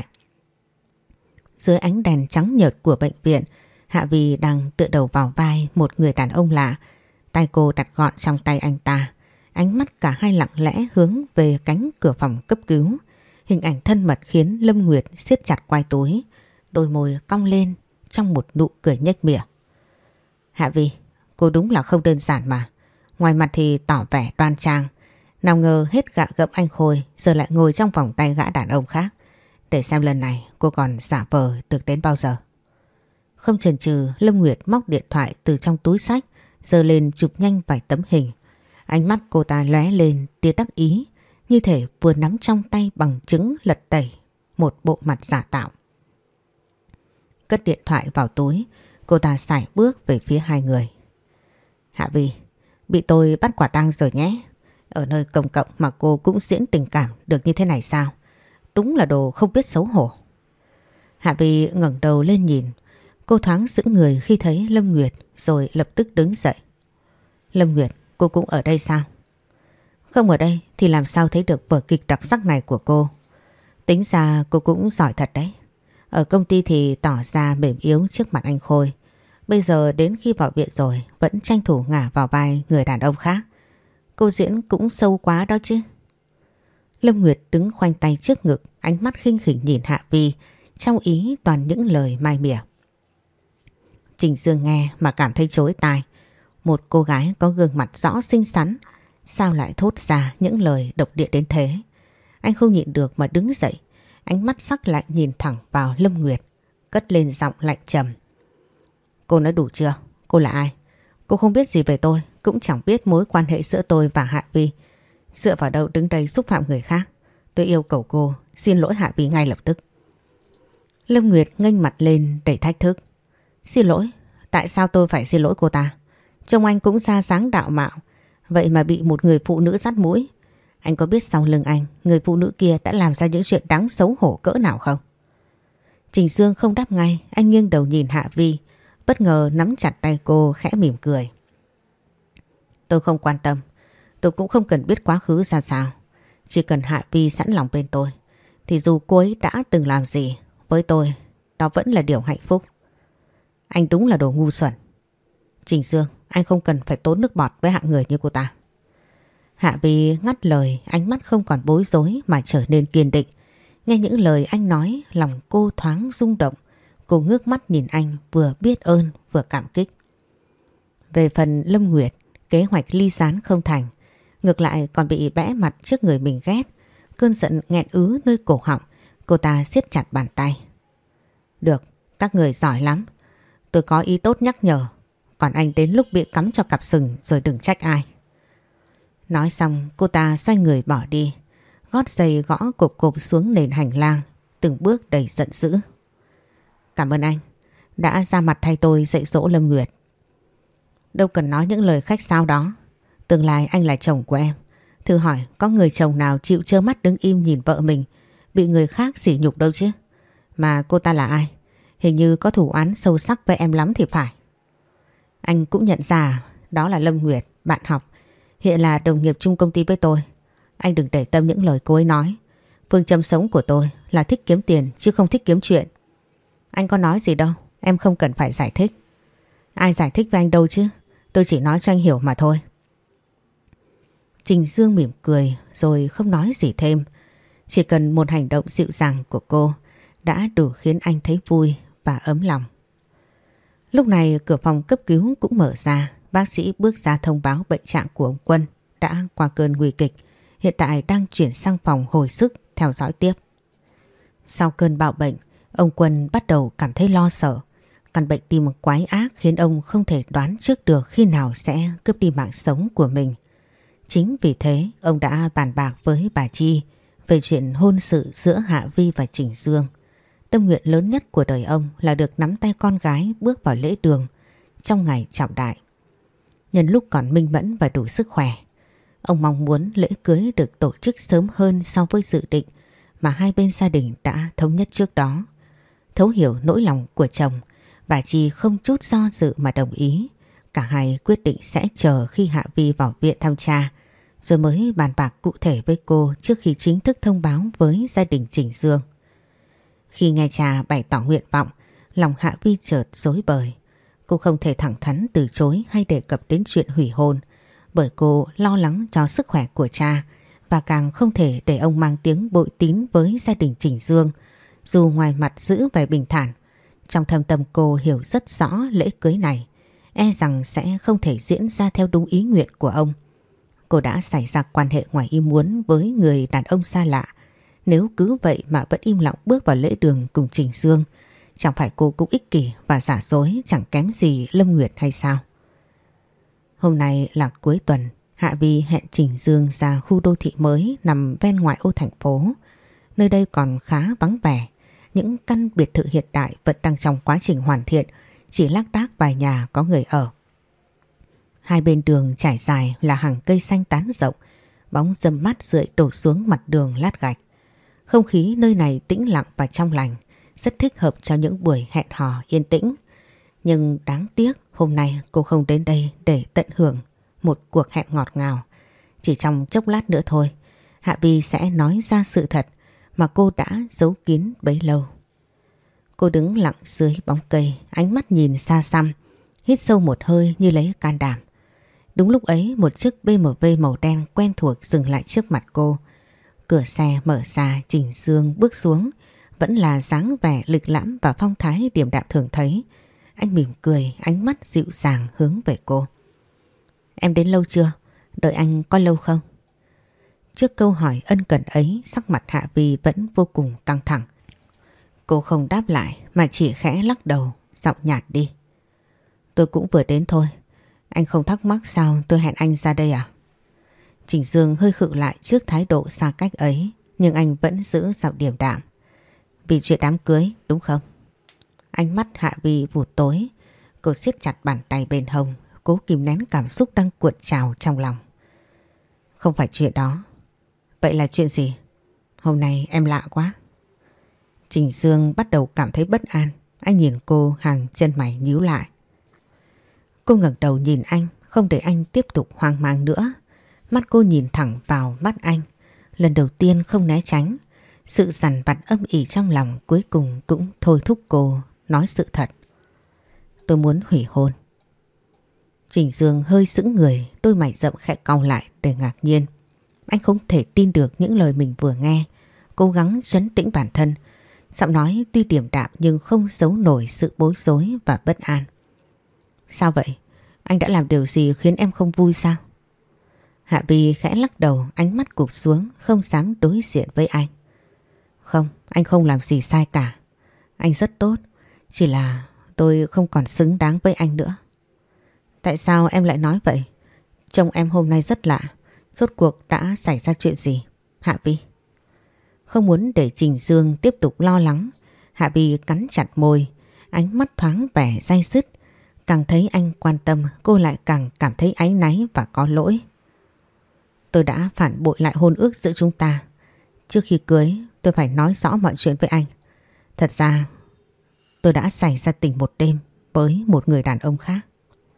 Dưới ánh đèn trắng nhợt của bệnh viện, Hạ Vi đang tựa đầu vào vai một người đàn ông lạ. Tay cô đặt gọn trong tay anh ta. Ánh mắt cả hai lặng lẽ hướng về cánh cửa phòng cấp cứu. Hình ảnh thân mật khiến Lâm Nguyệt siết chặt quai túi, đôi môi cong lên trong một nụ cười nhếch mỉa. Hạ Vi, cô đúng là không đơn giản mà. Ngoài mặt thì tỏ vẻ đoan trang, nào ngờ hết gạ gẫm anh Khôi, giờ lại ngồi trong vòng tay gã đàn ông khác. Để xem lần này cô còn giả vờ được đến bao giờ. Không chần chừ, Lâm Nguyệt móc điện thoại từ trong túi xách, giơ lên chụp nhanh vài tấm hình. Ánh mắt cô ta lóe lên tia đắc ý, như thể vừa nắm trong tay bằng chứng lật tẩy một bộ mặt giả tạo. Cất điện thoại vào túi, cô ta sải bước về phía hai người. Hạ Vi, bị tôi bắt quả tang rồi nhé. Ở nơi công cộng mà cô cũng diễn tình cảm được như thế này sao? Đúng là đồ không biết xấu hổ. Hạ Vi ngẩng đầu lên nhìn. Cô thoáng sững người khi thấy Lâm Nguyệt rồi lập tức đứng dậy. Lâm Nguyệt, cô cũng ở đây sao? Không ở đây thì làm sao thấy được vở kịch đặc sắc này của cô? Tính ra cô cũng giỏi thật đấy. Ở công ty thì tỏ ra mềm yếu trước mặt anh Khôi. Bây giờ đến khi vào viện rồi vẫn tranh thủ ngả vào vai người đàn ông khác. Cô diễn cũng sâu quá đó chứ. Lâm Nguyệt đứng khoanh tay trước ngực, ánh mắt khinh khỉnh nhìn Hạ Vi, trong ý toàn những lời mai mỉa. Trình Dương nghe mà cảm thấy chối tai. Một cô gái có gương mặt rõ xinh xắn, sao lại thốt ra những lời độc địa đến thế? Anh không nhịn được mà đứng dậy, ánh mắt sắc lạnh nhìn thẳng vào Lâm Nguyệt, cất lên giọng lạnh trầm. Cô nói đủ chưa? Cô là ai? Cô không biết gì về tôi, cũng chẳng biết mối quan hệ giữa tôi và Hạ Vi. Dựa vào đâu đứng đây xúc phạm người khác? Tôi yêu cầu cô xin lỗi Hạ Vi ngay lập tức. Lâm Nguyệt nghênh mặt lên đầy thách thức. Xin lỗi? Tại sao tôi phải xin lỗi cô ta? Trông anh cũng ra dáng đạo mạo, vậy mà bị một người phụ nữ dắt mũi. Anh có biết sau lưng anh, người phụ nữ kia đã làm ra những chuyện đáng xấu hổ cỡ nào không? Trình Dương không đáp ngay, anh nghiêng đầu nhìn Hạ Vi, bất ngờ nắm chặt tay cô khẽ mỉm cười. Tôi không quan tâm. Tôi cũng không cần biết quá khứ ra sao. Chỉ cần Hạ Vi sẵn lòng bên tôi thì dù cô ấy đã từng làm gì với tôi, đó vẫn là điều hạnh phúc. Anh đúng là đồ ngu xuẩn. Trình Dương, anh không cần phải tốn nước bọt với hạng người như cô ta. Hạ Vi ngắt lời, ánh mắt không còn bối rối mà trở nên kiên định. Nghe những lời anh nói, lòng cô thoáng rung động. Cô ngước mắt nhìn anh, vừa biết ơn vừa cảm kích. Về phần Lâm Nguyệt, kế hoạch ly gián không thành, ngược lại còn bị bẽ mặt trước người mình ghét. Cơn giận nghẹn ứ nơi cổ họng, cô ta siết chặt bàn tay. Được, các người giỏi lắm. Tôi có ý tốt nhắc nhở. Còn anh đến lúc bị cắm cho cặp sừng rồi đừng trách ai. Nói xong cô ta xoay người bỏ đi. Gót giày gõ cộp cộp xuống nền hành lang, từng bước đầy giận dữ. Cảm ơn anh đã ra mặt thay tôi dạy dỗ Lâm Nguyệt. Đâu cần nói những lời khách sáo đó. Tương lai anh là chồng của em. Thử hỏi có người chồng nào chịu trơ mắt đứng im nhìn vợ mình bị người khác sỉ nhục đâu chứ. Mà cô ta là ai? Hình như có thủ oán sâu sắc với em lắm thì phải. Anh cũng nhận ra đó là Lâm Nguyệt, bạn học, hiện là đồng nghiệp chung công ty với tôi. Anh đừng để tâm những lời cô ấy nói. Phương châm sống của tôi là thích kiếm tiền chứ không thích kiếm chuyện. Anh có nói gì đâu, em không cần phải giải thích. Ai giải thích với anh đâu chứ, tôi chỉ nói cho anh hiểu mà thôi. Trình Dương mỉm cười rồi không nói gì thêm. Chỉ cần một hành động dịu dàng của cô đã đủ khiến anh thấy vui và ấm lòng. Lúc này cửa phòng cấp cứu cũng mở ra. Bác sĩ bước ra thông báo bệnh trạng của ông Quân đã qua cơn nguy kịch. Hiện tại đang chuyển sang phòng hồi sức theo dõi tiếp. Sau cơn bạo bệnh, ông Quân bắt đầu cảm thấy lo sợ. Căn bệnh tim quái ác khiến ông không thể đoán trước được khi nào sẽ cướp đi mạng sống của mình. Chính vì thế ông đã bàn bạc với bà Chi về chuyện hôn sự giữa Hạ Vi và Trình Dương. Tâm nguyện lớn nhất của đời ông là được nắm tay con gái bước vào lễ đường trong ngày trọng đại. Nhân lúc còn minh mẫn và đủ sức khỏe, ông mong muốn lễ cưới được tổ chức sớm hơn so với dự định mà hai bên gia đình đã thống nhất trước đó. Thấu hiểu nỗi lòng của chồng, bà Chi không chút do dự mà đồng ý. Cả hai quyết định sẽ chờ khi Hạ Vi vào viện thăm cha rồi mới bàn bạc cụ thể với cô trước khi chính thức thông báo với gia đình Trình Dương. Khi nghe cha bày tỏ nguyện vọng, lòng Hạ Vi chợt rối bời. Cô không thể thẳng thắn từ chối hay đề cập đến chuyện hủy hôn, bởi cô lo lắng cho sức khỏe của cha và càng không thể để ông mang tiếng bội tín với gia đình Trình Dương. Dù ngoài mặt giữ vẻ bình thản, trong thâm tâm cô hiểu rất rõ lễ cưới này e rằng sẽ không thể diễn ra theo đúng ý nguyện của ông. Cô đã xảy ra quan hệ ngoài ý muốn với người đàn ông xa lạ. Nếu cứ vậy mà vẫn im lặng bước vào lễ đường cùng Trình Dương, chẳng phải cô cũng ích kỷ và giả dối chẳng kém gì Lâm Nguyệt hay sao? Hôm nay là cuối tuần, Hạ Vi hẹn Trình Dương ra khu đô thị mới nằm ven ngoại ô thành phố. Nơi đây còn khá vắng vẻ, những căn biệt thự hiện đại vẫn đang trong quá trình hoàn thiện, chỉ lác đác vài nhà có người ở. Hai bên đường trải dài là hàng cây xanh tán rộng, bóng râm mát rượi đổ xuống mặt đường lát gạch. Không khí nơi này tĩnh lặng và trong lành, rất thích hợp cho những buổi hẹn hò yên tĩnh. Nhưng đáng tiếc hôm nay cô không đến đây để tận hưởng một cuộc hẹn ngọt ngào. Chỉ trong chốc lát nữa thôi, Hạ Vi sẽ nói ra sự thật mà cô đã giấu kín bấy lâu. Cô đứng lặng dưới bóng cây, ánh mắt nhìn xa xăm, hít sâu một hơi như lấy can đảm. Đúng lúc ấy một chiếc BMW màu đen quen thuộc dừng lại trước mặt cô. Cửa xe mở ra, Trình Dương bước xuống, vẫn là dáng vẻ lịch lãm và phong thái điềm đạm thường thấy. Anh mỉm cười, ánh mắt dịu dàng hướng về cô. Em đến lâu chưa? Đợi anh có lâu không? Trước câu hỏi ân cần ấy, sắc mặt Hạ Vi vẫn vô cùng căng thẳng. Cô không đáp lại mà chỉ khẽ lắc đầu, giọng nhạt đi. Tôi cũng vừa đến thôi. Anh không thắc mắc sao tôi hẹn anh ra đây à? Trình Dương hơi khựng lại trước thái độ xa cách ấy, nhưng anh vẫn giữ giọng điềm đạm. Vì chuyện đám cưới đúng không? Ánh mắt Hạ Vi vụt tối, cô siết chặt bàn tay bên hông, cố kìm nén cảm xúc đang cuộn trào trong lòng. Không phải chuyện đó. Vậy là chuyện gì? Hôm nay em lạ quá. Trình Dương bắt đầu cảm thấy bất an. Anh nhìn cô, hàng chân mày nhíu lại. Cô ngẩng đầu nhìn anh, không để anh tiếp tục hoang mang nữa. Mắt cô nhìn thẳng vào mắt anh, lần đầu tiên không né tránh. Sự dằn vặt âm ỉ trong lòng cuối cùng cũng thôi thúc cô nói sự thật. Tôi muốn hủy hôn. Trình Dương hơi sững người, đôi mày rậm khẽ cau lại để ngạc nhiên. Anh không thể tin được những lời mình vừa nghe, cố gắng trấn tĩnh bản thân. Giọng nói tuy điềm đạm nhưng không giấu nổi sự bối rối và bất an. Sao vậy? Anh đã làm điều gì khiến em không vui sao? Hạ Vi khẽ lắc đầu, ánh mắt cụp xuống, không dám đối diện với anh. Không, anh không làm gì sai cả. Anh rất tốt, chỉ là tôi không còn xứng đáng với anh nữa. Tại sao em lại nói vậy? Trông em hôm nay rất lạ. Rốt cuộc đã xảy ra chuyện gì? Hạ Vi. Không muốn để Trình Dương tiếp tục lo lắng, Hạ Vi cắn chặt môi, ánh mắt thoáng vẻ day dứt. Càng thấy anh quan tâm, cô lại càng cảm thấy áy náy và có lỗi. Tôi đã phản bội lại hôn ước giữa chúng ta. Trước khi cưới, tôi phải nói rõ mọi chuyện với anh. Thật ra, tôi đã xảy ra tình một đêm với một người đàn ông khác.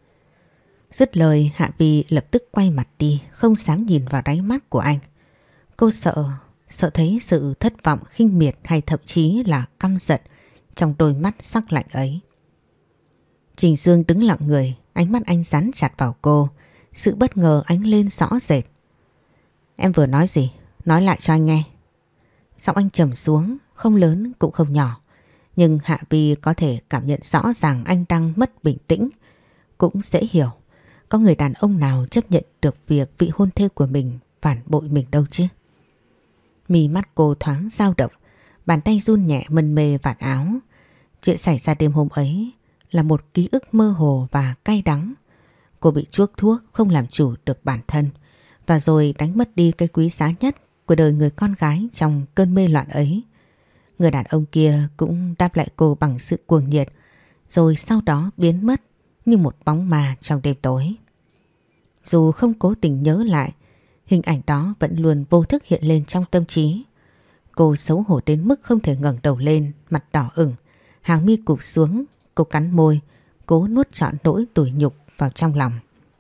Dứt lời, Hạ Vi lập tức quay mặt đi, không dám nhìn vào đáy mắt của anh. Cô sợ thấy sự thất vọng, khinh miệt hay thậm chí là căm giận trong đôi mắt sắc lạnh ấy. Trình Dương đứng lặng người, ánh mắt anh dán chặt vào cô, sự bất ngờ ánh lên rõ rệt. Em vừa nói gì? Nói lại cho anh nghe. Giọng anh trầm xuống, không lớn cũng không nhỏ. Nhưng Hạ Vi có thể cảm nhận rõ ràng anh đang mất bình tĩnh. Cũng dễ hiểu, có người đàn ông nào chấp nhận được việc vị hôn thê của mình phản bội mình đâu chứ. Mí mắt cô thoáng dao động, bàn tay run nhẹ mân mê vạt áo. Chuyện xảy ra đêm hôm ấy là một ký ức mơ hồ và cay đắng. Cô bị chuốc thuốc không làm chủ được bản thân và rồi đánh mất đi cái quý giá nhất của đời người con gái trong cơn mê loạn ấy. Người đàn ông kia cũng đáp lại cô bằng sự cuồng nhiệt, rồi sau đó biến mất như một bóng ma trong đêm tối. Dù không cố tình nhớ lại, hình ảnh đó vẫn luôn vô thức hiện lên trong tâm trí. Cô xấu hổ đến mức không thể ngẩng đầu lên, mặt đỏ ửng, hàng mi cụp xuống, cô cắn môi, cố nuốt trọn nỗi tủi nhục vào trong lòng.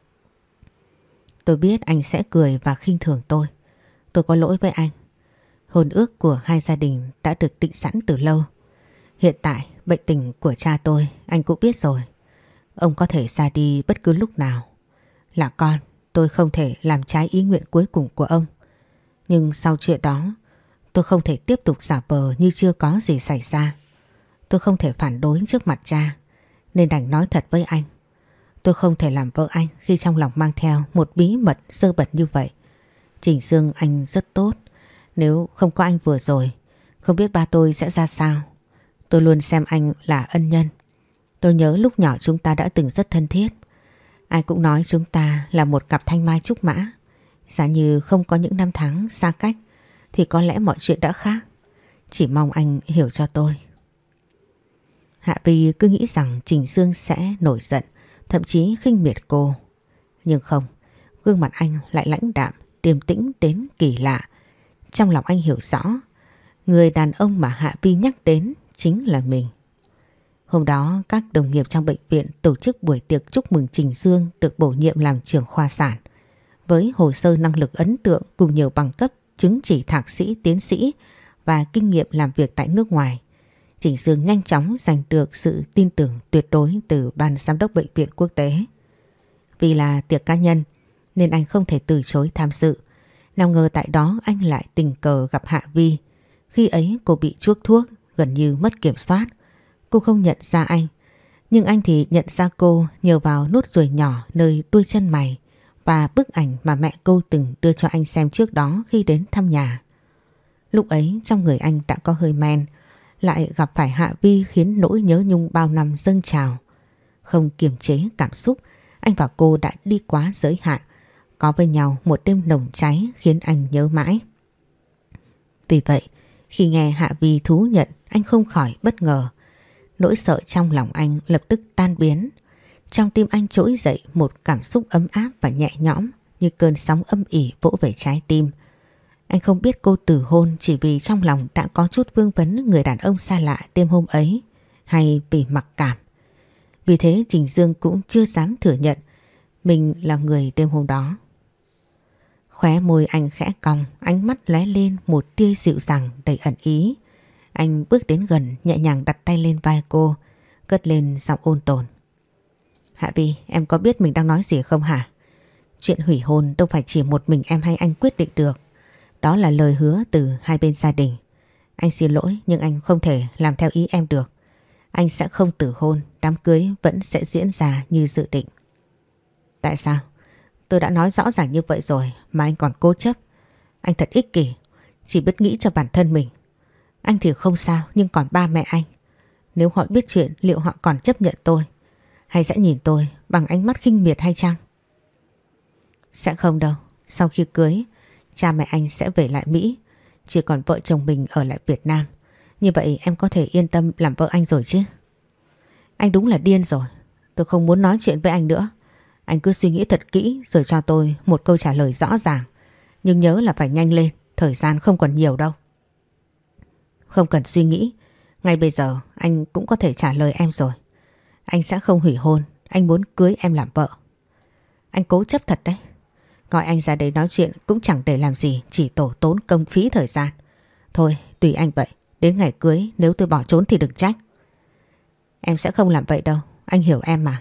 Tôi biết anh sẽ cười và khinh thường tôi. Tôi có lỗi với anh. Hôn ước của hai gia đình đã được định sẵn từ lâu. Hiện tại bệnh tình của cha tôi anh cũng biết rồi. Ông có thể ra đi bất cứ lúc nào. Là con, tôi không thể làm trái ý nguyện cuối cùng của ông. Nhưng sau chuyện đó, tôi không thể tiếp tục giả vờ như chưa có gì xảy ra. Tôi không thể phản đối trước mặt cha, nên đành nói thật với anh. Tôi không thể làm vợ anh khi trong lòng mang theo một bí mật dơ bẩn như vậy. Trình Dương anh rất tốt. Nếu không có anh vừa rồi, không biết ba tôi sẽ ra sao. Tôi luôn xem anh là ân nhân. Tôi nhớ lúc nhỏ chúng ta đã từng rất thân thiết. Ai cũng nói chúng ta là một cặp thanh mai trúc mã. Giả như không có những năm tháng xa cách thì có lẽ mọi chuyện đã khác. Chỉ mong anh hiểu cho tôi. Hạ Vi cứ nghĩ rằng Trình Dương sẽ nổi giận, thậm chí khinh miệt cô. Nhưng không, gương mặt anh lại lãnh đạm, điềm tĩnh đến kỳ lạ. Trong lòng anh hiểu rõ, người đàn ông mà Hạ Vi nhắc đến chính là mình. Hôm đó các đồng nghiệp trong bệnh viện tổ chức buổi tiệc chúc mừng Trình Dương được bổ nhiệm làm trưởng khoa sản. Với hồ sơ năng lực ấn tượng cùng nhiều bằng cấp, chứng chỉ thạc sĩ, tiến sĩ và kinh nghiệm làm việc tại nước ngoài, Trình Dương nhanh chóng giành được sự tin tưởng tuyệt đối từ ban giám đốc bệnh viện quốc tế. Vì là tiệc cá nhân nên anh không thể từ chối tham dự. Nào ngờ tại đó anh lại tình cờ gặp Hạ Vi. Khi ấy cô bị chuốc thuốc, gần như mất kiểm soát. Cô không nhận ra anh, nhưng anh thì nhận ra cô nhờ vào nốt ruồi nhỏ nơi đuôi chân mày và bức ảnh mà mẹ cô từng đưa cho anh xem trước đó khi đến thăm nhà. Lúc ấy trong người anh đã có hơi men, lại gặp phải Hạ Vi khiến nỗi nhớ nhung bao năm dâng trào. Không kiềm chế cảm xúc, anh và cô đã đi quá giới hạn, có với nhau một đêm nồng cháy khiến anh nhớ mãi. Vì vậy, khi nghe Hạ Vi thú nhận, anh không khỏi bất ngờ. Nỗi sợ trong lòng anh lập tức tan biến. Trong tim anh trỗi dậy một cảm xúc ấm áp và nhẹ nhõm như cơn sóng âm ỉ vỗ về trái tim. Anh không biết cô từ hôn chỉ vì trong lòng đã có chút vương vấn người đàn ông xa lạ đêm hôm ấy, hay vì mặc cảm. Vì thế Trình Dương cũng chưa dám thừa nhận mình là người đêm hôm đó. Khóe môi anh khẽ cong, ánh mắt lóe lên một tia dịu dàng đầy ẩn ý. Anh bước đến gần, nhẹ nhàng đặt tay lên vai cô, cất lên giọng ôn tồn. Hạ Vi, em có biết mình đang nói gì không hả? Chuyện hủy hôn đâu phải chỉ một mình em hay anh quyết định được. Đó là lời hứa từ hai bên gia đình. Anh xin lỗi nhưng anh không thể làm theo ý em được. Anh sẽ không từ hôn, đám cưới vẫn sẽ diễn ra như dự định. Tại sao? Tôi đã nói rõ ràng như vậy rồi mà anh còn cố chấp. Anh thật ích kỷ, chỉ biết nghĩ cho bản thân mình. Anh thì không sao nhưng còn ba mẹ anh. Nếu họ biết chuyện liệu họ còn chấp nhận tôi? Hay sẽ nhìn tôi bằng ánh mắt khinh miệt hay chăng? Sẽ không đâu. Sau khi cưới, cha mẹ anh sẽ về lại Mỹ. Chỉ còn vợ chồng mình ở lại Việt Nam. Như vậy em có thể yên tâm làm vợ anh rồi chứ? Anh đúng là điên rồi. Tôi không muốn nói chuyện với anh nữa. Anh cứ suy nghĩ thật kỹ rồi cho tôi một câu trả lời rõ ràng. Nhưng nhớ là phải nhanh lên, thời gian không còn nhiều đâu. Không cần suy nghĩ, ngay bây giờ anh cũng có thể trả lời em rồi. Anh sẽ không hủy hôn, anh muốn cưới em làm vợ. Anh cố chấp thật đấy. Gọi anh ra đây nói chuyện cũng chẳng để làm gì, chỉ tổ tốn công phí thời gian. Thôi, tùy anh vậy, đến ngày cưới nếu tôi bỏ trốn thì đừng trách. Em sẽ không làm vậy đâu, anh hiểu em mà.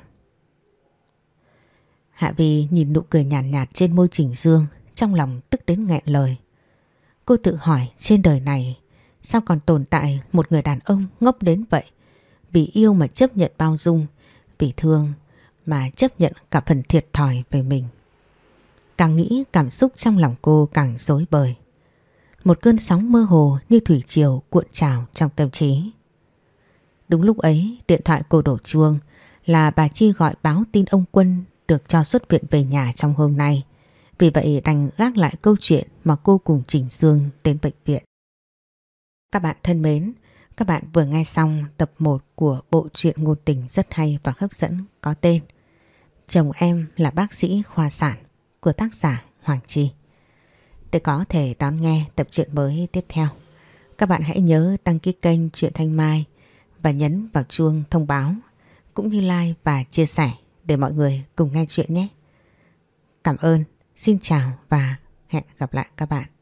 Hạ Vi nhìn nụ cười nhàn nhạt trên môi Trình Dương, trong lòng tức đến nghẹn lời. Cô tự hỏi trên đời này sao còn tồn tại một người đàn ông ngốc đến vậy. Vì yêu mà chấp nhận bao dung, vì thương mà chấp nhận cả phần thiệt thòi về mình. Càng nghĩ cảm xúc trong lòng cô càng rối bời. Một cơn sóng mơ hồ như thủy triều cuộn trào trong tâm trí. Đúng lúc ấy điện thoại cô đổ chuông, là bà Chi gọi báo tin ông Quân được cho xuất viện về nhà trong hôm nay. Vì vậy đành gác lại câu chuyện mà cô cùng Trình Dương đến bệnh viện. Các bạn thân mến, các bạn vừa nghe xong tập 1 của bộ truyện ngôn tình rất hay và hấp dẫn có tên Chồng em là bác sĩ khoa sản của tác giả Hoàng Chi. Để có thể đón nghe tập truyện mới tiếp theo, các bạn hãy nhớ đăng ký kênh Truyện Thanh Mai và nhấn vào chuông thông báo cũng như like và chia sẻ để mọi người cùng nghe chuyện nhé. Cảm ơn, xin chào và hẹn gặp lại các bạn.